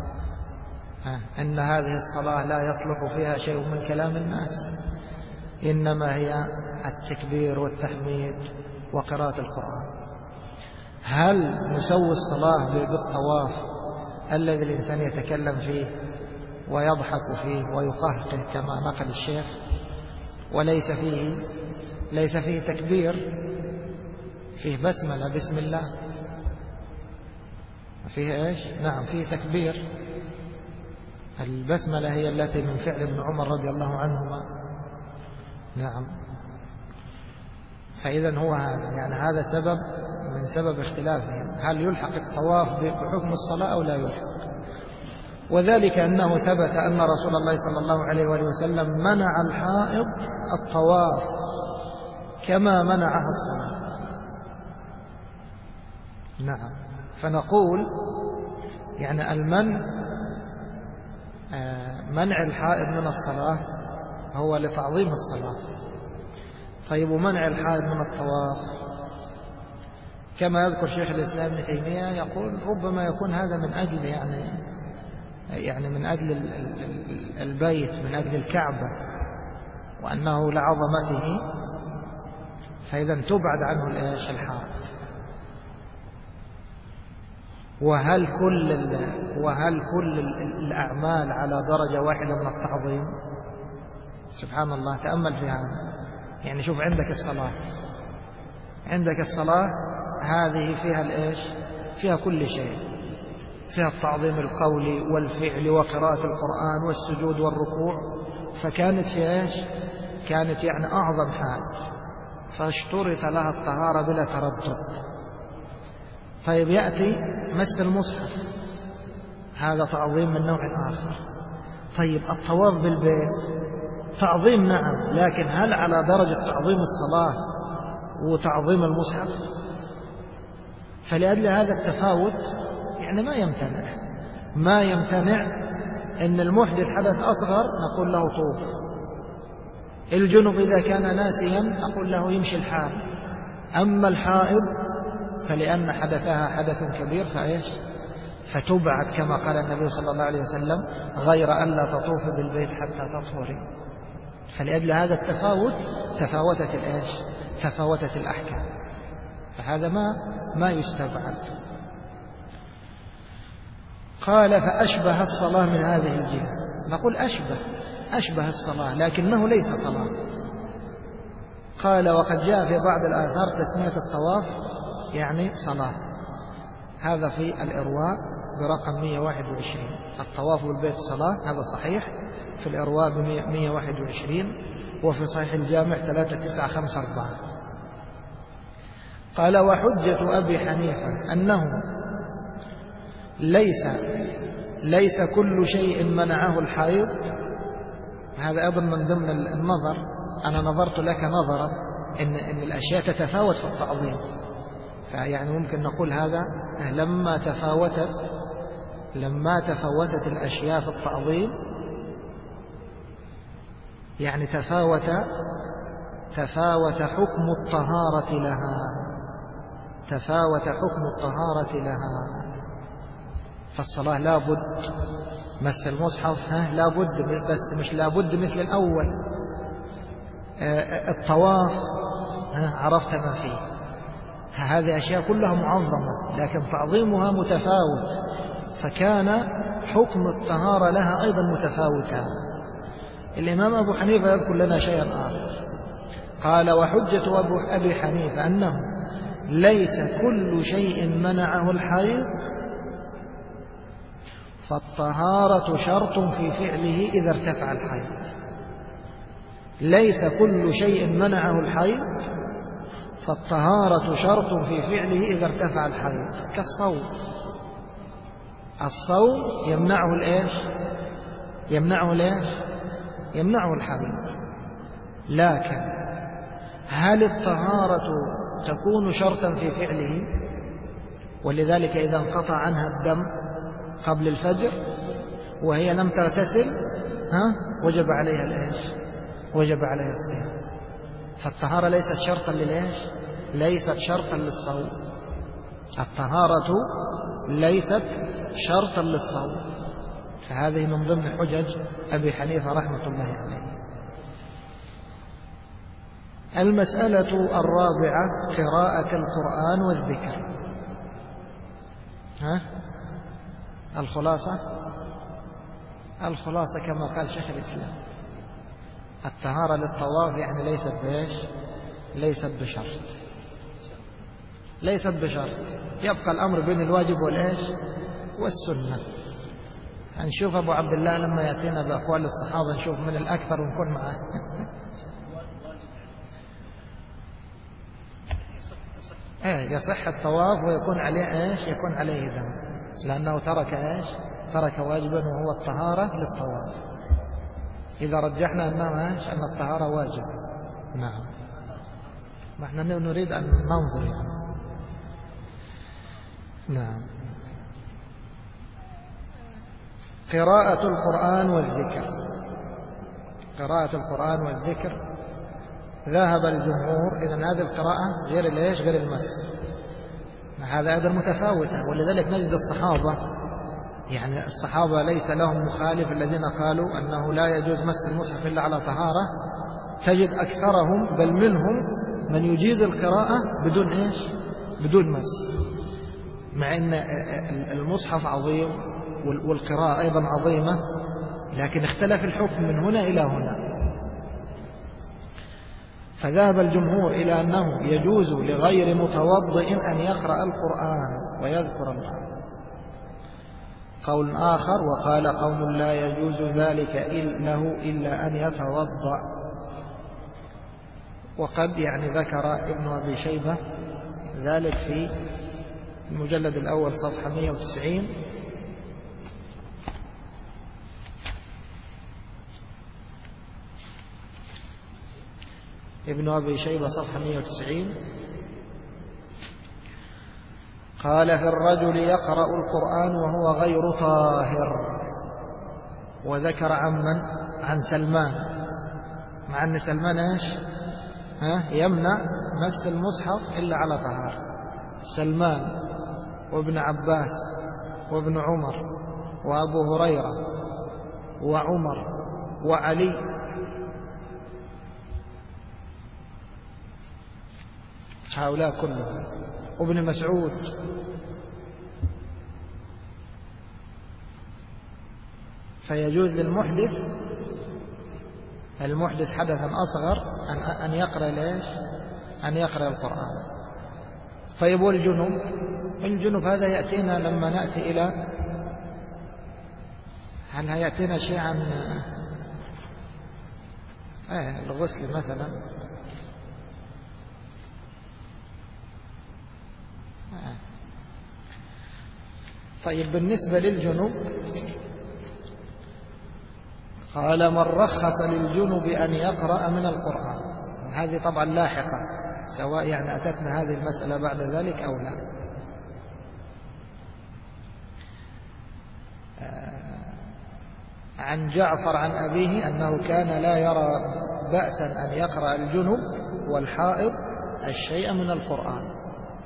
أن هذه الصلاة لا يصلح فيها شيء من كلام الناس، إنما هي التكبير والتحميد وقراءة القرآن. هل نسوي الصلاة بالطواف الذي الإنسان يتكلم فيه ويضحك فيه ويقهقه كما نقل الشيخ، وليس فيه تكبير، فيه بسملة بسم الله، فيه إيش؟ نعم فيه تكبير. البسملة هي التي من فعل ابن عمر رضي الله عنهما. نعم. فإذا هو يعني هذا سبب من سبب اختلافهم، هل يلحق الطواف بحكم الصلاة أو لا يلحق؟ وذلك أنه ثبت أن رسول الله صلى الله عليه وآله وسلم منع الحائض الطواف كما منعها الصلاة. نعم. فنقول يعني منع الحائض من الصلاة هو لتعظيم الصلاة. طيب ومنع الحائض من الطواف كما يذكر شيخ الإسلام ابن تيمية، يقول ربما يكون هذا من أجل يعني من أجل البيت، من أجل الكعبة، وأنه لعظمته، فإذا تبعد عنه الحائض. وهل كل الأعمال على درجة واحدة من التعظيم؟ سبحان الله، تأمل في هذا. يعني شوف عندك الصلاة هذه فيها الإيش؟ فيها كل شيء، فيها التعظيم القولي والفعل وقراءة القرآن والسجود والركوع، فكانت في إيش؟ كانت يعني أعظم حال، فاشترط لها الطهارة بلا تردد. طيب يأتي مس المصحف، هذا تعظيم من نوع آخر. طيب الطواف بالبيت تعظيم نعم، لكن هل على درجة تعظيم الصلاة وتعظيم المصحف؟ فلأجل هذا التفاوت يعني ما يمتنع أن المحدث حدث أصغر نقول له طوف، الجنب إذا كان ناسيا نقول له يمشي الحال. أما الحائض فلأن حدثها حدث كبير فإيش؟ فتبعد كما قال النبي صلى الله عليه وسلم غير أن لا تطوف بالبيت حتى تطهري. فلأجل هذا التفاوت تفاوتت الأحكام، فهذا ما يستبعد. قال فأشبه الصلاة من هذه الجهة. نقول أشبه الصلاة لكنه ليس صلاة. قال وقد جاء في بعض الآثار تسمية الطواف يعني صلاة، هذا في الإرواء برقم 121. الطواف بالبيت صلاة، هذا صحيح في الإرواء ب121، وفي صحيح الجامع 3954. قال وحجة أبي حنيفة أنه ليس كل شيء منعه الحيض. هذا أيضا من ضمن النظر، أنا نظرت لك نظرا إن الأشياء تتفاوت في التعظيم، فيعني ممكن نقول هذا لما تفاوتت الأشياء في التعظيم يعني تفاوت حكم الطهارة لها. فالصلاة لابد مس المصحف لابد، بس مش لابد مثل الأول. الطواف عرفت ما فيه، هذه أشياء كلها معظمة لكن تعظيمها متفاوت، فكان حكم الطهارة لها أيضا متفاوتا. الإمام أبو حنيفة يذكر لنا شيئا آخر. قال وحجة أبي حنيفة أنه ليس كل شيء منعه الحيض فالطهارة شرط في فعله إذا ارتفع الحيض. ليس كل شيء منعه الحيض فالطهارة شرط في فعله إذا ارتفع الحيض، كالصوم. الصوم يمنعه الإيش؟ يمنعه الحيض. لكن هل الطهارة تكون شرطا في فعله؟ ولذلك إذا انقطع عنها الدم قبل الفجر وهي لم تغتسل وجب عليها الإيش؟ وجب عليها الصيام. فالطهارة ليست شرطا للإيش؟ ليست شرطا للصوم. الطهارة ليست شرطا للصوم. فهذه من ضمن حجج أبي حنيفة رحمة الله عليه. المسألة الرابعة قراءة القرآن والذكر. الخلاصة الخلاصة كما قال شيخ الإسلام، الطهارة للطواف يعني ليست بشرط، ليست بشرط. يبقى الأمر بين الواجب والسنة. هنشوف أبو عبد الله لما يأتينا بأقوال الصحابة، نشوف من الأكثر ونكون معه. يصح الطواف ويكون عليه يكون عليه ذنب، لأنه ترك واجبا وهو الطهارة للطواف. إذا رجحنا أن الطهارة واجب. نعم، ما احنا نريد أن ننظر يعني. نعم. قراءة القرآن والذكر. قراءة القرآن والذكر ذهب الجمهور، إذن هذه القراءة غير المس، هذا أيضا متفاوتة. ولذلك نجد الصحابة ليس لهم مخالف الذين قالوا أنه لا يجوز مس المصحف إلا على طهارة. تجد أكثرهم بل منهم من يجيز القراءة بدون مس، مع أن المصحف عظيم والقراءة أيضا عظيمة، لكن اختلف الحكم من هنا إلى هنا. فذهب الجمهور إلى أنه يجوز لغير متوضئ أن يقرأ القرآن ويذكر الله. قول آخر وقال قوم لا يجوز ذلك له إلا أن يتوضأ. وقد ذكر ابن أبي شيبة ذلك في المجلد الأول صفحة 190. ابن أبي شيبة صفحة 190 قال في الرجل يقرأ القرآن وهو غير طاهر، وذكر عن سلمان، مع أن سلمان يمنع مس المصحف إلا على طهارة. سلمان وابن عباس وابن عمر وأبو هريرة وعمر وعلي، هؤلاء كلهم، وابن مسعود. فيجوز للمحدث حدثا أصغر أن يقرأ أن يقرأ القرآن. طيب والجنوب هذا يأتينا لما نأتي إلى، هل هيأتينا شيء عن الغسل مثلا؟ طيب بالنسبة للجنوب قال من رخص للجنوب أن يقرأ من القرآن. هذه طبعا لاحقة، سواء أتتنا هذه المسألة بعد ذلك أو لا. عن جعفر عن أبيه أنه كان لا يرى بأسا أن يقرأ الجنوب والحائض الشيء من القرآن.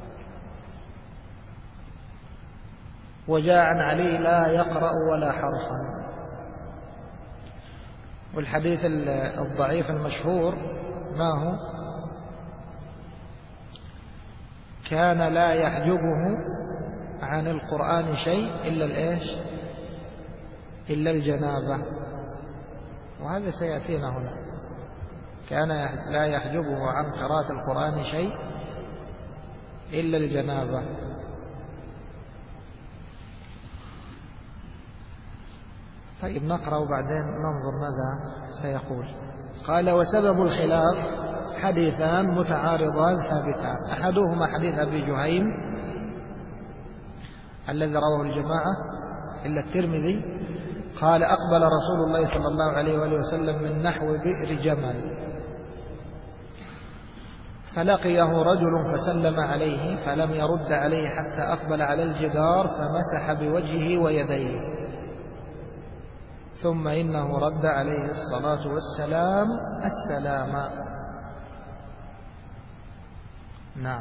وجاء عن علي لا يقرأ ولا حرفا. والحديث الضعيف المشهور ما هو؟ كان لا يحجبه عن القرآن شيء إلا الجنابة، وهذا سيأتينا هنا. كان لا يحجبه عن قراءة القرآن شيء إلا الجنابة. طيب نقرأ وبعدين ننظر ماذا سيقول. قال وسبب الخلاف حديثان متعارضان ثابتان، أحدهما حديث أبي جهيم الذي رواه الجماعة إلا الترمذي قال أقبل رسول الله صلى الله عليه وآله وسلم من نحو بئر جمل فلقيه رجل فسلم عليه فلم يرد عليه حتى أقبل على الجدار فمسح بوجهه ويديه، ثم إنه رد عليه الصلاة والسلام السلام. نعم.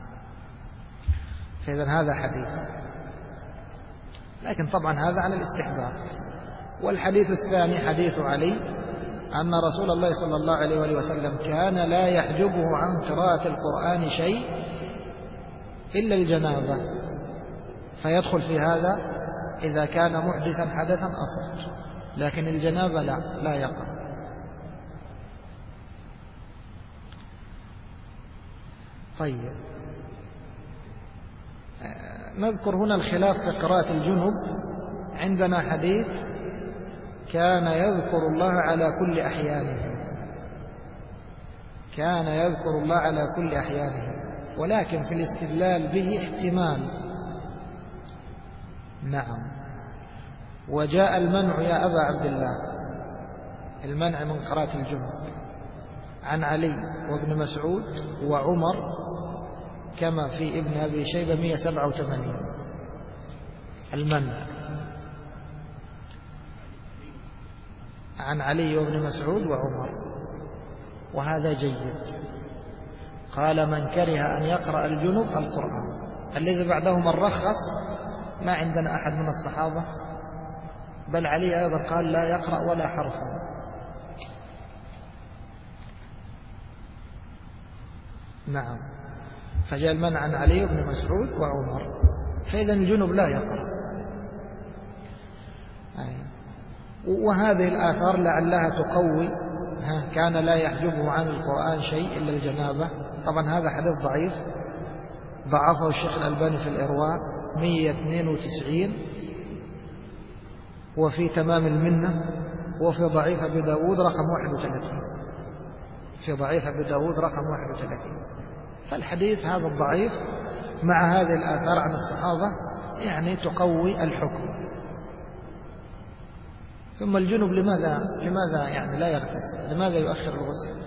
فإذن هذا حديث، لكن طبعا هذا على الاستحباب. والحديث الثاني حديث علي أن رسول الله صلى الله عليه وآله وسلم كان لا يحجبه عن قراءة القرآن شيء إلا الجنابة، فيدخل في هذا إذا كان محدثا حدثا أصغر. لكن الجنابة لا يقرأ. طيب، نذكر هنا الخلاف في قراءة الجنب. عندنا حديث كان يذكر الله على كل أحيانه، كان يذكر الله على كل أحيانه، ولكن في الاستدلال به احتمال. نعم. وجاء المنع يا أبا عبد الله، المنع من قراءة الجنب عن علي وابن مسعود وعمر كما في ابن أبي شيبة 187 المنع عن علي وابن مسعود وعمر، وهذا جيد. قال من كره أن يقرأ الجنب القرآن. الذي بعدهم الرخص ما عندنا أحد من الصحابة، بل علي أيضا قال لا يقرأ ولا حرفا. نعم. فجاء المنع عن علي بن مسعود وعمر، فإذا الجنب لا يقرأ. وهذه الآثار لعلها تقوي كان لا يحجبه عن القرآن شيء إلا الجنابة. طبعا هذا حديث ضعيف، ضعفه الشيخ الألباني في الإرواء 192، وفي تمام المنة، وفي ضعيف أبي داود رقم 31، في ضعيف أبي داود رقم 31. فالحديث هذا الضعيف مع هذه الآثار عن الصحابة يعني تقوي الحكم. ثم الجنب لماذا يعني لا يغتسل؟ لماذا يؤخر الغسل؟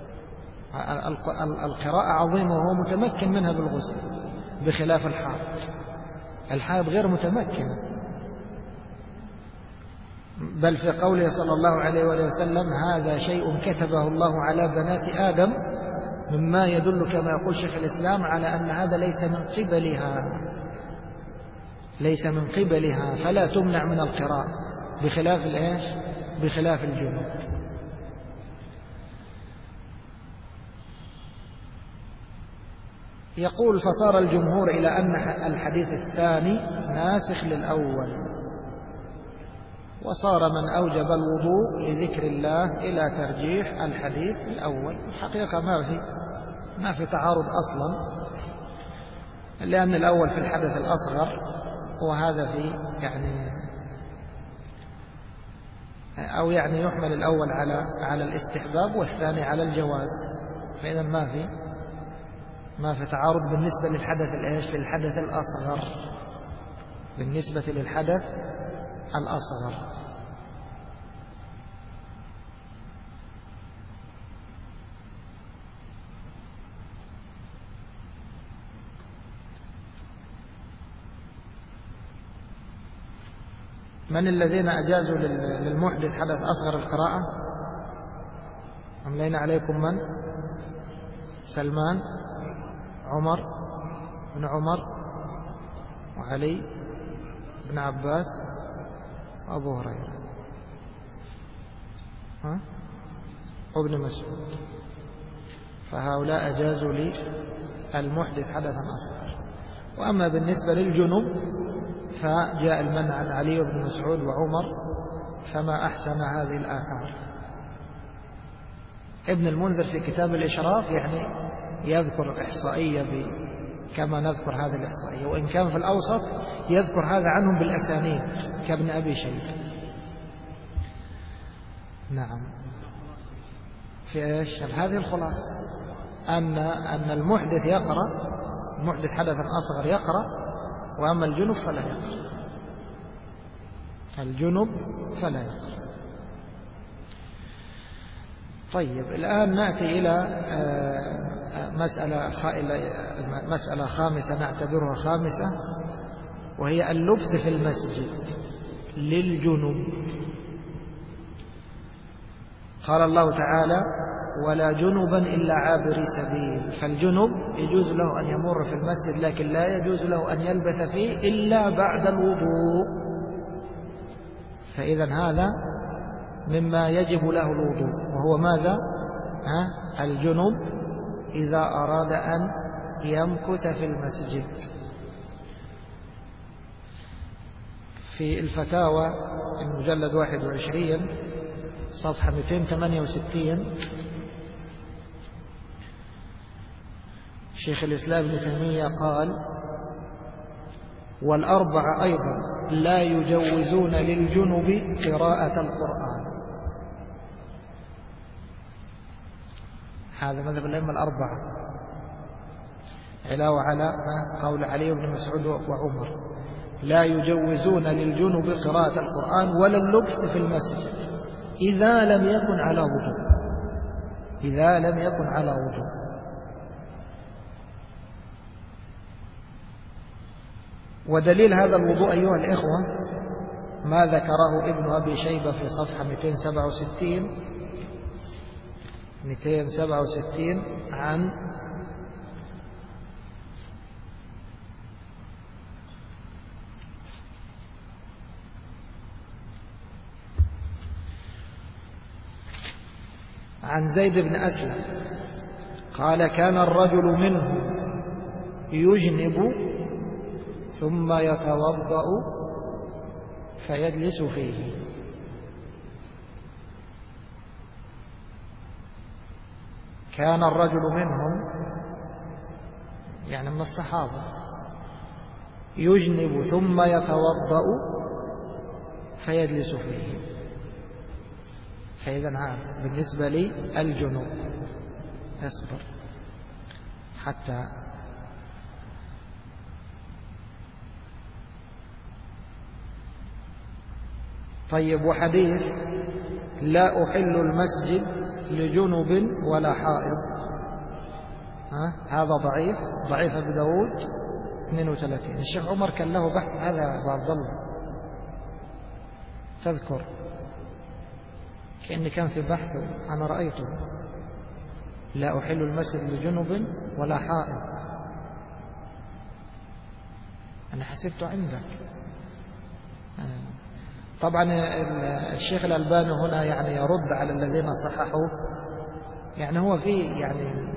القراءة عظيمة وهو متمكن منها بالغسل، بخلاف الحائض. الحائض غير متمكن، بل في قوله صلى الله عليه وآله وسلم هذا شيء كتبه الله على بنات آدم، مما يدل كما يقول شيخ الإسلام على أن هذا ليس من قبلها، فلا تمنع من القراءة، بخلاف الإيش؟ بخلاف الجنوب. يقول فصار الجمهور إلى أن الحديث الثاني ناسخ للأول، وصار من أوجب الوضوء لذكر الله إلى ترجيح الحديث الأول. الحقيقة ما في تعارض أصلا، لأن الأول في الحدث الأصغر، وهذا في يعني يحمل الأول على الاستحباب والثاني على الجواز. فإذا ما في تعارض بالنسبة للحدث الأصغر، بالنسبة للحدث الأصغر. من الذين أجازوا للمحدث حدث أصغر القراءة؟ أملينا عليكم من؟ سلمان، عمر بن عمر، وعلي بن عباس، وأبو هريرة، وابن مسعود. فهؤلاء أجازوا للمحدث حدثا أصغر. وأما بالنسبة للجنوب فجاء المنع عن علي بن مسعود وعمر، فما أحسن هذه الآثار. ابن المنذر في كتاب الإشراف يعني يذكر إحصائية كما نذكر هذه الإحصائية، وإن كان في الأوسط يذكر هذا عنهم بالأسانيد كابن أبي شيبة. نعم. في إيش؟ هذه الخلاصة أن المحدث يقرأ، المحدث حدثا أصغر يقرأ، وأما الجنب فلا يقرأ. الجنب فلا يقرأ. طيب، الآن نأتي إلى مسألة خامسة نعتبرها خامسة، وهي اللبث في المسجد للجنب. قال الله تعالى ولا جنبا إلا عابري سبيل. فالجنب يجوز له أن يمر في المسجد، لكن لا يجوز له أن يلبث فيه إلا بعد الوضوء. فإذا هذا مما يجب له الوضوء، وهو ماذا؟ الجنب إذا أراد أن يمكث في المسجد. في الفتاوى المجلد 21 صفحة 268 شيخ الإسلام ابن تيمية قال: والأربعة أيضا لا يجوزون للجنب قراءة القرآن. هذا مذهب الأئمة الأربعة، علاوة على قول علي بن مسعود وعمر: لا يجوزون للجنب قراءة القرآن ولا اللبس في المسجد إذا لم يكن على وضوء. إذا لم يكن على وضوء. ودليل هذا الوضوء أيها الإخوة ما ذكره ابن أبي شيبة في صفحة 267 عن زيد بن أسلم قال: كان الرجل منهم يجنب ثم يتوضأ فيجلس فيه. كان الرجل منهم يعني من الصحابة يجنب ثم يتوضأ فيجلس فيه. فإذا هذا بالنسبة لي الجنوب. اصبر حتى طيب. وحديث: لا أحل المسجد لجنب ولا حائض، هذا ضعيف أبو داود 32. الشيخ عمر كان له بحث هذا أبو عبد الله، تذكر كأني كان في بحث أنا رأيته: لا أحل المسجد لجنب ولا حائض. أنا حسبته عندك. طبعا الشيخ الألباني هنا يعني يرد على الذين صححوا، يعني هو في يعني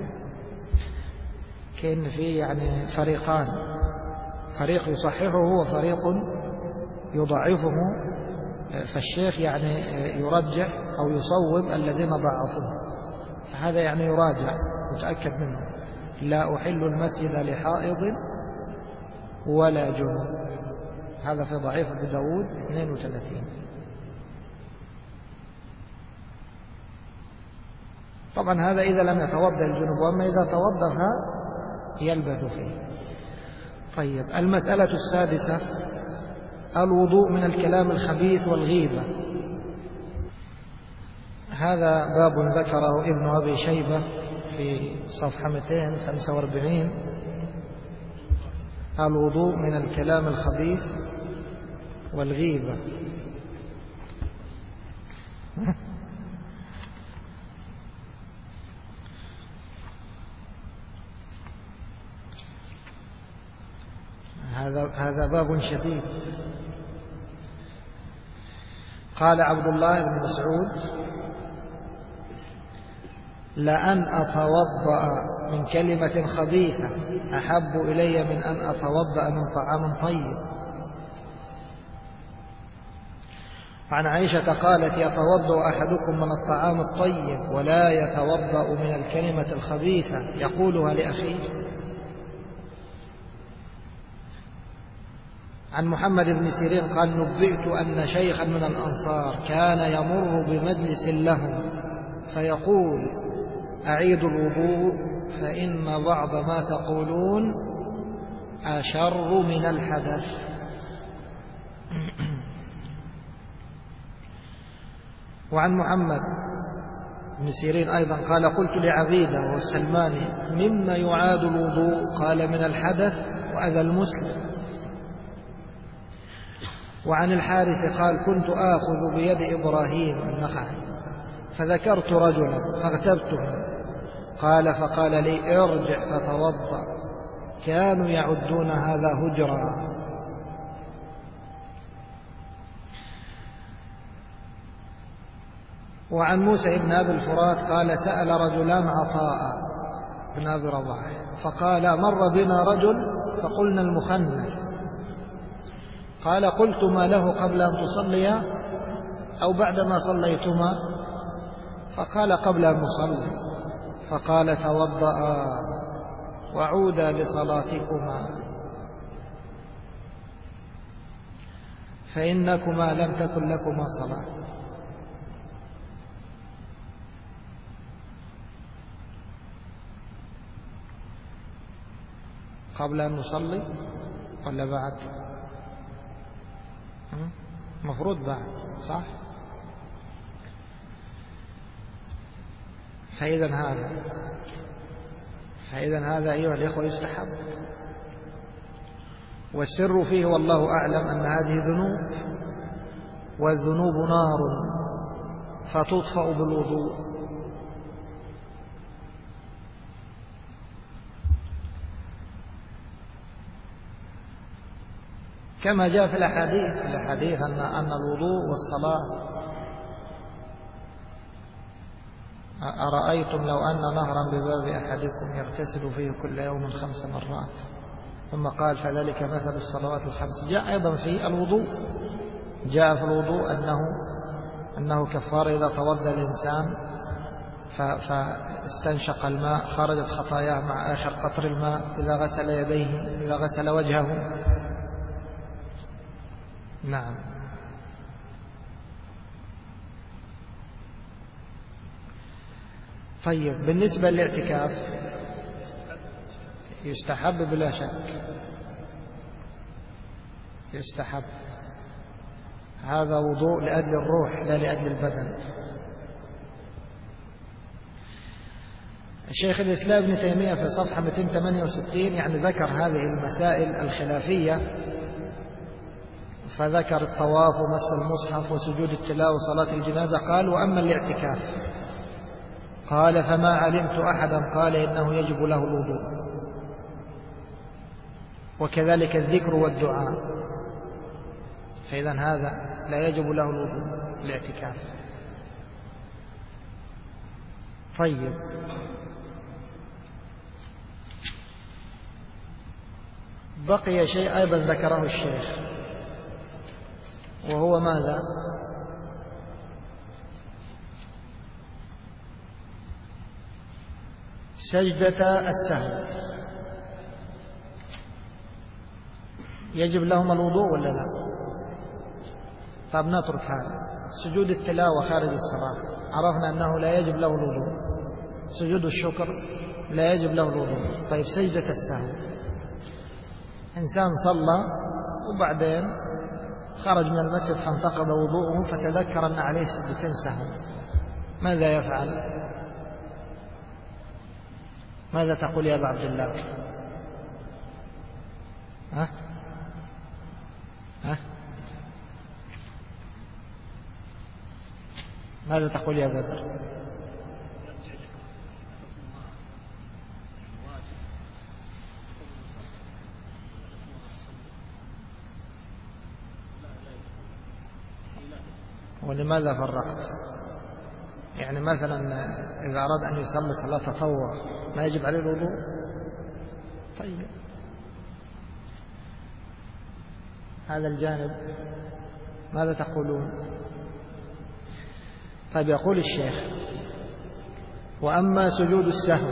كأن في يعني فريقان: فريق يصححه وفريق يضعفه. فالشيخ يعني يرجح أو يصوب الذين ضعفوه، فهذا يعني يراجع متأكد منه. لا أحل المسجد لحائض ولا جنوب، هذا في ضعيف أبي داود 32. طبعا هذا إذا لم يتوضأ الجنوب، وأما إذا توضأ يلبث فيه. طيب، المسألة السادسة: الوضوء من الكلام الخبيث والغيبة. هذا باب ذكره ابن أبي شيبة في صفحة 245. الوضوء من الكلام الخبيث والغيبة. هذا باب شديد. قال عبد الله بن مسعود: لأن أتوضأ من كلمة خبيثة أحب إلي من أن أتوضأ من طعام طيب. وعن عائشة قالت: يتوضأ أحدكم من الطعام الطيب ولا يتوضأ من الكلمة الخبيثة يقولها لأخيه. عن محمد بن سيرين قال: نبئت أن شيخا من الأنصار كان يمر بمجلس لهم فيقول: أعيدوا الوضوء فإن بعض ما تقولون أشر من الحدث. وعن محمد بن سيرين أيضا قال: قلت لعبيدة والسلماني: مما يعاد الوضوء؟ قال: من الحدث وأذى المسلم. وعن الحارث قال: كنت آخذ بيد إبراهيم النخعي فذكرت رجلا فاغتبته، قال: فقال لي: ارجع فتوضأ، كانوا يعدون هذا هجرا. وعن موسى بن أبي الفرات قال: سأل رجلان عطاء بن أبي رباح فقال: مر بنا رجل فقلنا المخنث، قال قلتما له قبل أن تصليا أو بعدما صليتما؟ فقال قبل أن نصلي. فقال توضأ وعودا لصلاتكما فإنكما لم تكن لكما صلاة. قبل أن نصلي ولا بعد؟ مفروض بعد، صح؟ فإذا هذا أيها الإخوة يستحب. والسر فيه والله أعلم أن هذه ذنوب، والذنوب نار فتطفأ بالوضوء. كما جاء في الأحاديث أن الوضوء والصلاة، أرأيتم لو أن نهرا بباب أحدكم يغتسل فيه كل يوم 5 مرات، ثم قال فذلك مثل الصلوات الخمس. جاء أيضا في الوضوء، جاء في الوضوء أنه كفار إذا توضأ الإنسان فاستنشق الماء خرجت خطاياه مع آخر قطر الماء، إذا غسل يديه، إذا غسل وجهه. نعم. طيب، بالنسبة للاعتكاف يستحب بلا شك، يستحب. هذا وضوء لأجل الروح لا لأجل البدن. الشيخ الإسلام ابن تيمية في صفحة 268 يعني ذكر هذه المسائل الخلافية، فذكر الطواف ومس المصحف وسجود التلاوة وصلاة الجنازة. قال وأما الاعتكاف قال فما علمت أحدا قال إنه يجب له الوضوء، وكذلك الذكر والدعاء، فإذا هذا لا يجب له الوضوء الاعتكاف. طيب، بقي شيء أيضا ذكره الشيخ، وهو ماذا؟ سجدة السهو. يجب لهم الوضوء ولا لا؟ طب نترك هذا. سجود التلاوة خارج الصلاة عرفنا أنه لا يجب له الوضوء. سجود الشكر لا يجب له الوضوء. طيب، سجدة السهو، إنسان صلى وبعدين خرج من المسجد فانتقض وضوءه فتذكر أن عليه سجدتين سهو، ماذا يفعل؟ ماذا تقول يا أبا عبد الله؟ ها؟ ماذا تقول يا بدر؟ ولماذا فرقت؟ يعني مثلا إذا أراد أن يصلي صلاة تطوع ما يجب عليه الوضوء؟ طيب، هذا الجانب ماذا تقولون؟ طيب، يقول الشيخ وأما سجود السهو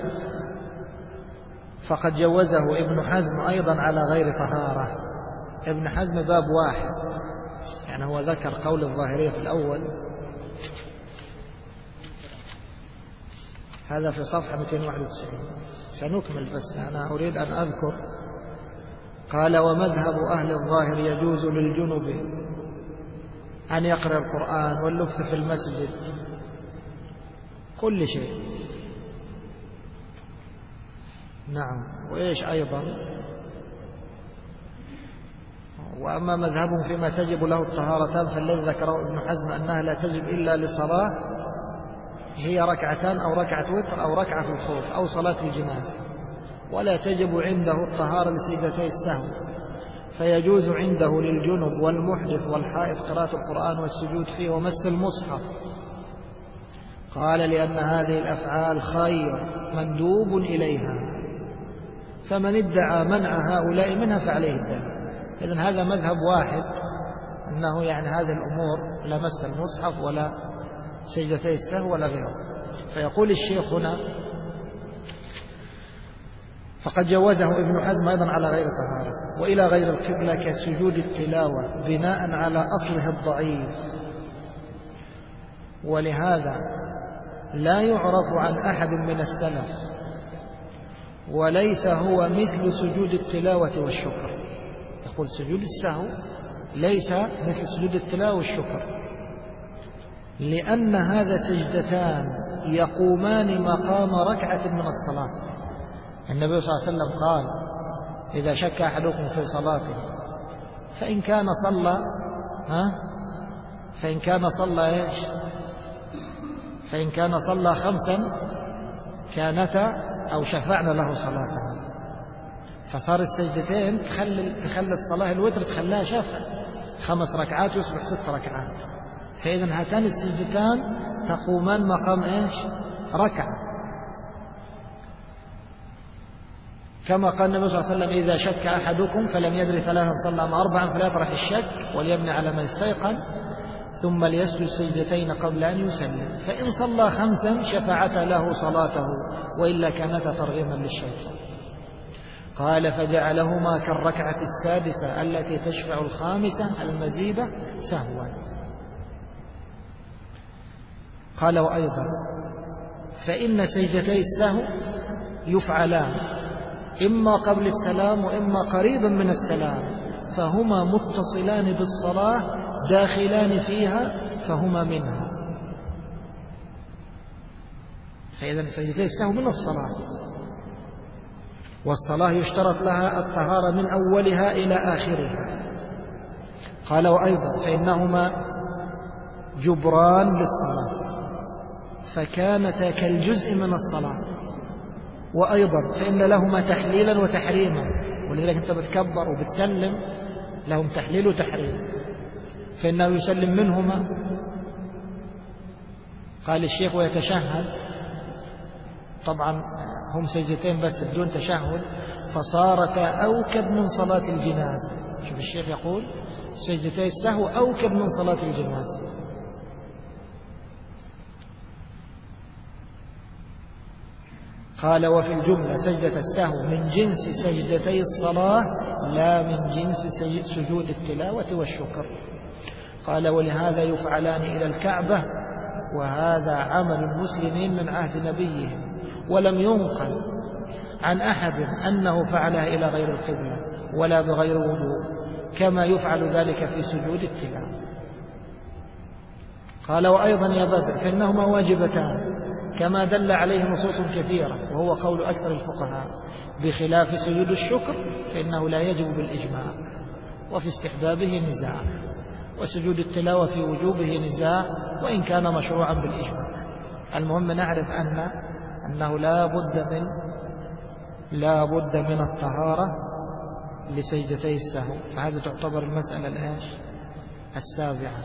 فقد جوزه ابن حزم أيضا على غير طهارة. ابن حزم باب واحد، يعني هو ذكر قول الظاهرية في الأول، هذا في صفحة 291. سنكمل بس أنا أريد أن أذكر. قال ومذهب أهل الظاهر يجوز للجنب أن يقرأ القرآن واللبث في المسجد كل شيء. نعم. وإيش أيضا؟ وأما مذهبهم فيما تجب له الطهارتان فالذي ذكره ابن حزم أنها لا تجب إلا لصلاة هي ركعتان أو ركعة وتر أو ركعة في الخوف أو صلاة الجنازة، ولا تجب عنده الطهارة لسجدتي السهو، فيجوز عنده للجنب والمحدث والحائض قراءة القرآن والسجود فيه ومس المصحف. قال لأن هذه الأفعال خير مندوب إليها، فمن ادعى منع هؤلاء منها فعليه الدم. إذن هذا مذهب واحد، أنه يعني هذه الأمور لا مس المصحف ولا سجدتي السهو ولا غيره. فيقول الشيخ هنا: فقد جوزه ابن حزم أيضا على غير طهارة وإلى غير القبلة كسجود التلاوة بناء على أصله الضعيف. ولهذا لا يعرف عن أحد من السلف وليس هو مثل سجود التلاوة والشكر. يقول سجود السهو ليس مثل سجود التلاوة والشكر، لأن هذا سجدتان يقومان مقام ركعة من الصلاة. النبي صلى الله عليه وسلم قال: إذا شك أحدكم في صلاته فإن كان صلى 5 كانتا أو شفعنا له صلاته. فصار السجدتين تخلي الصلاة الوتر تخليها شفع، 5 ركعات يصبح 6 ركعات. فإذا هاتان السجدتان تقومان مقام ركعة. كما قال النبي صلى الله عليه وسلم: إذا شك أحدكم فلم يدري 3 صلى أم 4 فليطرح الشك وليبني على ما استيقن ثم ليسجد سجدتين قبل أن يسلم، فإن صلى 5 شفعتا له صلاته وإلا كانتا ترغيما للشيطان. قال: فجعلهما كالركعة السادسة التي تشفع 5 المزيدة سهوا. قال: وأيضا فإن سجدتي السهو يفعلان إما قبل السلام وإما قريبا من السلام، فهما متصلان بالصلاة داخلان فيها فهما منها. فإذا سجدتي السهو من الصلاة، والصلاة يشترط لها الطهارة من أولها إلى آخرها. قال: وأيضا فإنهما جبران للصلاة فكانتا كالجزء من الصلاة. وأيضا فإن لهما تحليلا وتحريما، ولذلك أنت بتكبر وبتسلم لهم تحليل وتحريم، فإنه يسلم منهما. قال الشيخ: ويتشهد. طبعا هم سجدتين بس بدون تشهد، فصارتا أوكد من صلاة الجنازة. شوف الشيخ يقول: سجدتي السهو أوكد من صلاة الجنازة. قال: وفي الجملة سجدة السهو من جنس سجدتي الصلاة لا من جنس سجود التلاوة والشكر. قال: ولهذا يفعلان إلى الكعبة، وهذا عمل المسلمين من عهد نبيهم، ولم ينقل عن أحد أنه فعلها إلى غير القبلة ولا بغير وضوء كما يفعل ذلك في سجود التلاوة. قال: وأيضا يا بدر فإنهما واجبتان كما دل عليه نصوص كثيرة، وهو قول أكثر الفقهاء، بخلاف سجود الشكر فإنه لا يجب بالإجماع، وفي استحبابه نزاع، وسجود التلاوة في وجوبه نزاع وإن كان مشروعا بالإجماع. المهم نعرف أنه لا بد من الطهارة لسجدتي السهو. فهذه تعتبر المسألة السابعة.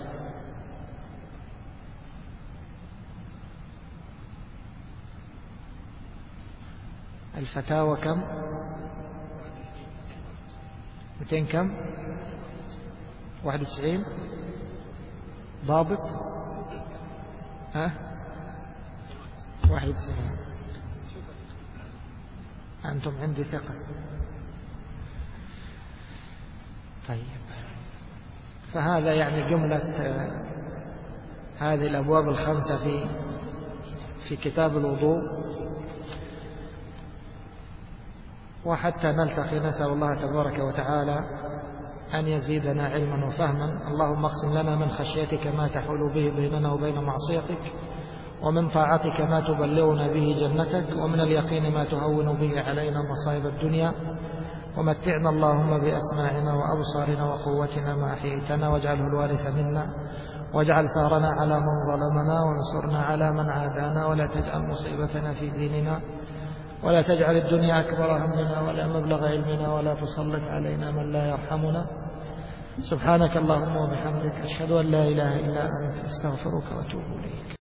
الفتاوى كم؟ 200 كم؟ 91 ضابط 91. أنتم عندي ثقة. طيب، فهذا يعني جملة هذه الأبواب الخمسة في كتاب الوضوء. وحتى نلتقي نسأل الله تبارك وتعالى أن يزيدنا علما وفهما. اللهم اقسم لنا من خشيتك ما تحول به بيننا وبين معصيتك، ومن طاعتك ما تبلغنا به جنتك، ومن اليقين ما تهون به علينا مصائب الدنيا، ومتعنا اللهم بأسماعنا وأبصارنا وقوتنا ما أحييتنا، واجعله الوارث منا، واجعل ثارنا على من ظلمنا، وانصرنا على من عادانا، ولا تجعل مصيبتنا في ديننا، ولا تجعل الدنيا أكبر همنا ولا مبلغ علمنا، ولا تسلط علينا من لا يرحمنا. سبحانك اللهم وبحمدك، أشهد أن لا إله إلا أنت، أستغفرك وأتوب إليك.